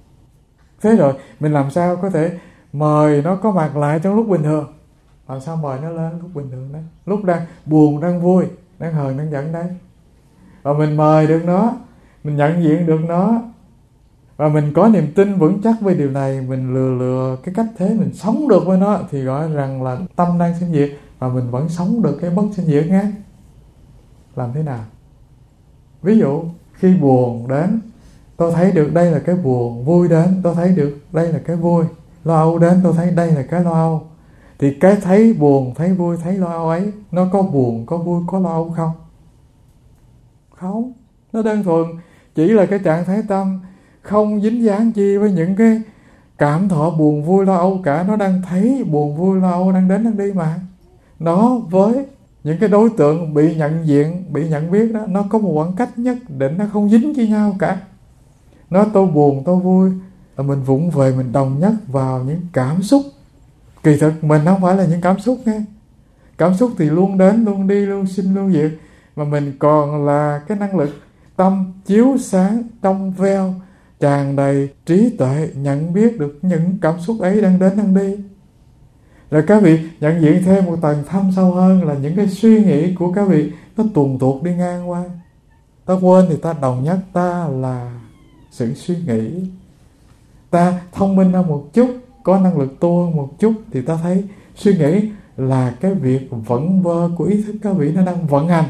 Thế rồi mình làm sao có thể mời nó có mặt lại trong lúc bình thường? Làm sao mời nó lên lúc bình thường đấy? Lúc đang buồn, đang vui, đang hờn, đang giận đấy. Và mình mời được nó, mình nhận diện được nó, và mình có niềm tin vững chắc với điều này, mình lừa lừa cái cách thế mình sống được với nó, thì gọi rằng là tâm đang sinh diệt, và mình vẫn sống được cái bất sinh diệt nghe. Làm thế nào? Ví dụ khi buồn đến, tôi thấy được đây là cái buồn, vui đến tôi thấy được đây là cái vui, lo âu đến tôi thấy đây là cái lo âu. Thì cái thấy buồn, thấy vui, thấy lo âu ấy, nó có buồn, có vui, có lo âu không? Không. Nó đơn thuần chỉ là cái trạng thái tâm không dính dáng chi với những cái cảm thọ buồn vui lo âu cả. Nó đang thấy buồn vui lo âu đang đến đang đi mà. Nó với những cái đối tượng bị nhận diện, bị nhận biết đó, nó có một khoảng cách nhất định, nó không dính với nhau cả. Nó tôi buồn, tôi vui, là mình vụng về, mình đồng nhất vào những cảm xúc. Kỳ thực mình không phải là những cảm xúc nghe. Cảm xúc thì luôn đến, luôn đi, luôn sinh, luôn diệt. Mà mình còn là cái năng lực tâm chiếu sáng, trong veo, tràn đầy trí tuệ, nhận biết được những cảm xúc ấy đang đến, đang đi. Rồi các vị nhận diện thêm một tầng thâm sâu hơn là những cái suy nghĩ của các vị nó tuồn tuột đi ngang qua. Ta quên thì ta đồng nhất ta là sự suy nghĩ. Ta thông minh hơn một chút, có năng lực tu hơn một chút, thì ta thấy suy nghĩ là cái việc vẩn vơ của ý thức các vị nó đang vận hành.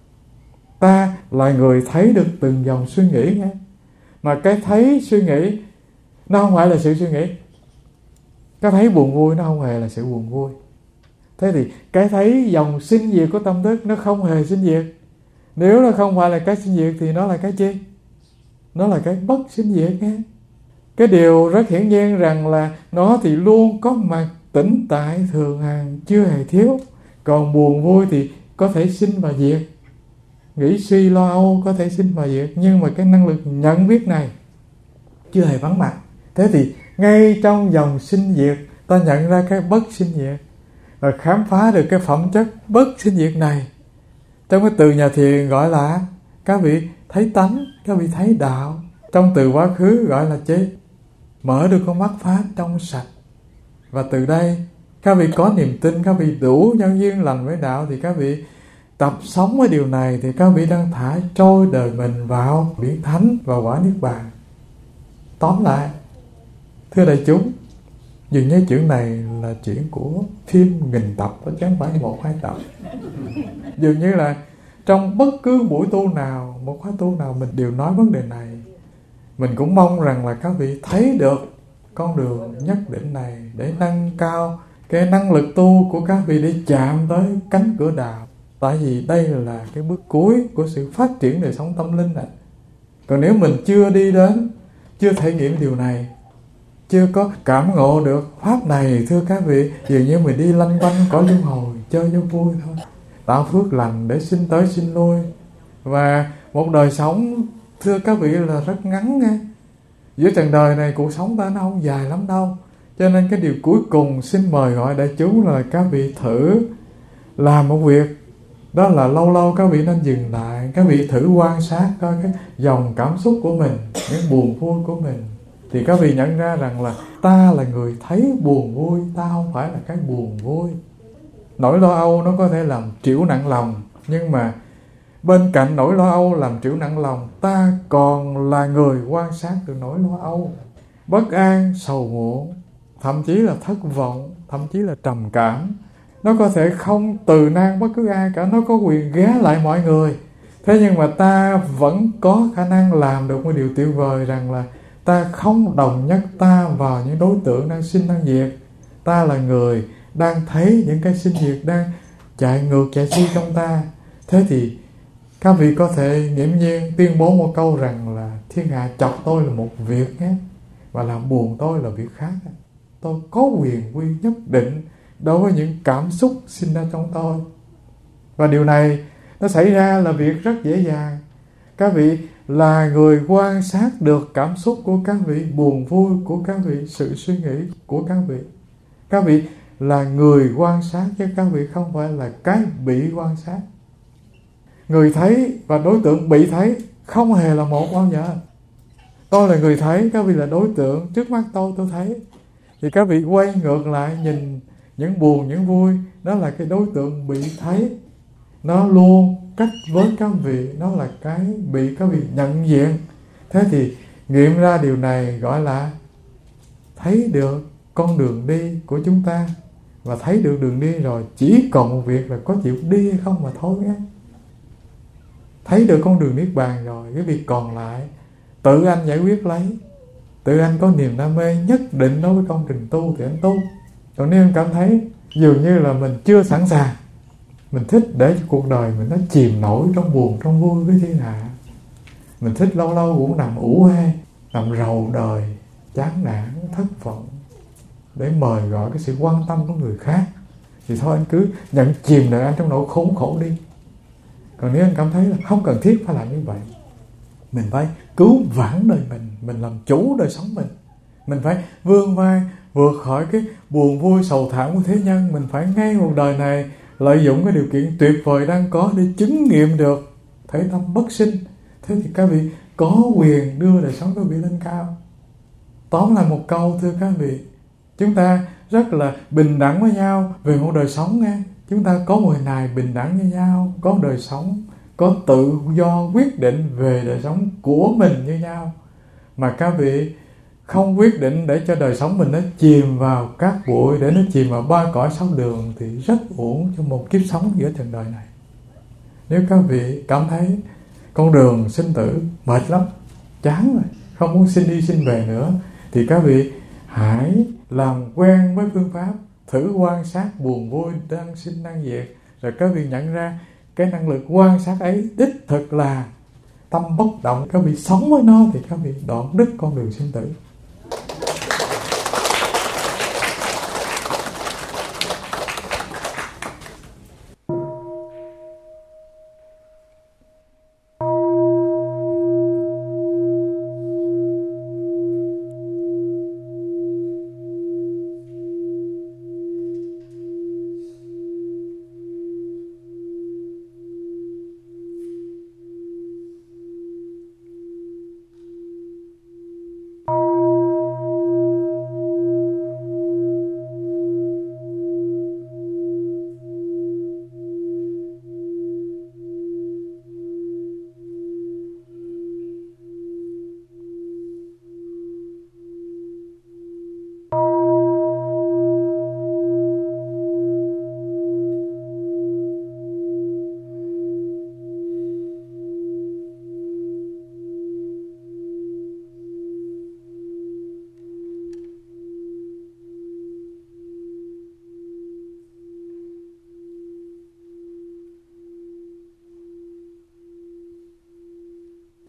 Ta là người thấy được từng dòng suy nghĩ nghe. Mà cái thấy suy nghĩ nó không phải là sự suy nghĩ. Cái thấy buồn vui nó không hề là sự buồn vui. Thế thì cái thấy dòng sinh diệt của tâm thức nó không hề sinh diệt. Nếu nó không phải là cái sinh diệt thì nó là cái chi? Nó là cái bất sinh diệt nghe. Cái điều rất hiển nhiên rằng là nó thì luôn có mặt tĩnh tại thường hằng, chưa hề thiếu. Còn buồn vui thì có thể sinh và diệt, nghĩ suy lo âu có thể sinh và diệt, nhưng mà cái năng lực nhận biết này chưa hề vắng mặt. Thế thì ngay trong dòng sinh diệt ta nhận ra cái bất sinh diệt, và khám phá được cái phẩm chất bất sinh diệt này. Trong cái từ nhà thiền gọi là các vị thấy tánh, các vị thấy đạo. Trong từ quá khứ gọi là chế, mở được con mắt pháp trong sạch. Và từ đây các vị có niềm tin, các vị đủ nhân duyên lành với đạo, thì các vị tập sống với điều này, thì các vị đang thả trôi đời mình vào biển thánh và quả niết bàn. Tóm lại, thưa đại chúng, dường như chuyện này là chuyện của phim nghìn tập, chứ không phải một hai tập. Dường như là trong bất cứ buổi tu nào, một khóa tu nào, mình đều nói vấn đề này. Mình cũng mong rằng là các vị thấy được con đường nhất định này để nâng cao cái năng lực tu của các vị để chạm tới cánh cửa đạo. Tại vì đây là cái bước cuối của sự phát triển đời sống tâm linh này. Còn nếu mình chưa đi đến, chưa thể nghiệm điều này, chưa có cảm ngộ được pháp này, thưa các vị, dường như mình đi lanh quanh cõi luân hồi chơi cho vui thôi, tạo phước lành để sinh tới sinh lui. Và một đời sống, thưa các vị, là rất ngắn nghe. Giữa trần đời này cuộc sống ta nó không dài lắm đâu. Cho nên cái điều cuối cùng xin mời gọi đại chúng là các vị thử làm một việc. Đó là lâu lâu các vị nên dừng lại, các vị thử quan sát coi cái dòng cảm xúc của mình, những buồn vui của mình. Thì các vị nhận ra rằng là ta là người thấy buồn vui, ta không phải là cái buồn vui. Nỗi lo âu nó có thể làm trĩu nặng lòng, nhưng mà bên cạnh nỗi lo âu làm trĩu nặng lòng, ta còn là người quan sát được nỗi lo âu. Bất an, sầu muộn, thậm chí là thất vọng, thậm chí là trầm cảm, nó có thể không từ nan bất cứ ai cả, nó có quyền ghé lại mọi người. Thế nhưng mà ta vẫn có khả năng làm được một điều tuyệt vời, rằng là ta không đồng nhất ta vào những đối tượng đang sinh đang diệt. Ta là người đang thấy những cái sinh diệt đang chạy ngược chạy xuôi trong ta. Thế thì các vị có thể nghiễm nhiên tuyên bố một câu rằng là thiên hạ chọc tôi là một việc nhé, và làm buồn tôi là việc khác. Tôi có quyền quy nhất định đối với những cảm xúc sinh ra trong tôi. Và điều này nó xảy ra là việc rất dễ dàng. Các vị là người quan sát được cảm xúc của các vị, buồn vui của các vị, sự suy nghĩ của các vị. Các vị là người quan sát, chứ các vị không phải là cái bị quan sát. Người thấy và đối tượng bị thấy không hề là một bao giờ. Tôi là người thấy, các vị là đối tượng. Trước mắt tôi, tôi thấy. Thì các vị quay ngược lại nhìn những buồn, những vui, đó là cái đối tượng bị thấy. Nó luôn cách với các vị, nó là cái bị các vị nhận diện. Thế thì nghiệm ra điều này gọi là thấy được con đường đi của chúng ta. Và thấy được đường đi rồi, chỉ còn một việc là có chịu đi hay không mà thôi nhé. Thấy được con đường niết bàn rồi, cái việc còn lại tự anh giải quyết lấy. Tự anh có niềm đam mê nhất định đối với công trình tu thì anh tu. Còn nếu anh cảm thấy dường như là mình chưa sẵn sàng, mình thích để cho cuộc đời mình nó chìm nổi trong buồn trong vui với thiên hạ, mình thích lâu lâu cũng nằm ủ ê, nằm rầu đời, chán nản, thất vọng, để mời gọi cái sự quan tâm của người khác, thì thôi anh cứ nhận chìm đời anh trong nỗi khốn khổ đi. Còn nếu anh cảm thấy là không cần thiết phải làm như vậy, mình phải cứu vãn đời mình, mình làm chủ đời sống mình. Mình phải vươn vai vượt khỏi cái buồn vui sầu thảm của thế nhân. Mình phải ngay một đời này lợi dụng cái điều kiện tuyệt vời đang có để chứng nghiệm được thể tâm bất sinh. Thế thì các vị có quyền đưa đời sống các vị lên cao. Tóm lại một câu, thưa các vị, chúng ta rất là bình đẳng với nhau về một đời sống nghe. Chúng ta có một ngày bình đẳng với nhau, có đời sống, có tự do quyết định về đời sống của mình như nhau. Mà các vị không quyết định để cho đời sống mình nó chìm vào cát bụi, để nó chìm vào ba cõi sáu đường, thì rất uổng cho một kiếp sống giữa trần đời này. Nếu các vị cảm thấy con đường sinh tử mệt lắm, chán rồi, không muốn sinh đi sinh về nữa, thì các vị hãy làm quen với phương pháp, thử quan sát buồn vui đang sinh đang diệt, rồi các vị nhận ra cái năng lực quan sát ấy đích thực là tâm bất động. Các vị sống với nó thì các vị đoạn đứt con đường sinh tử.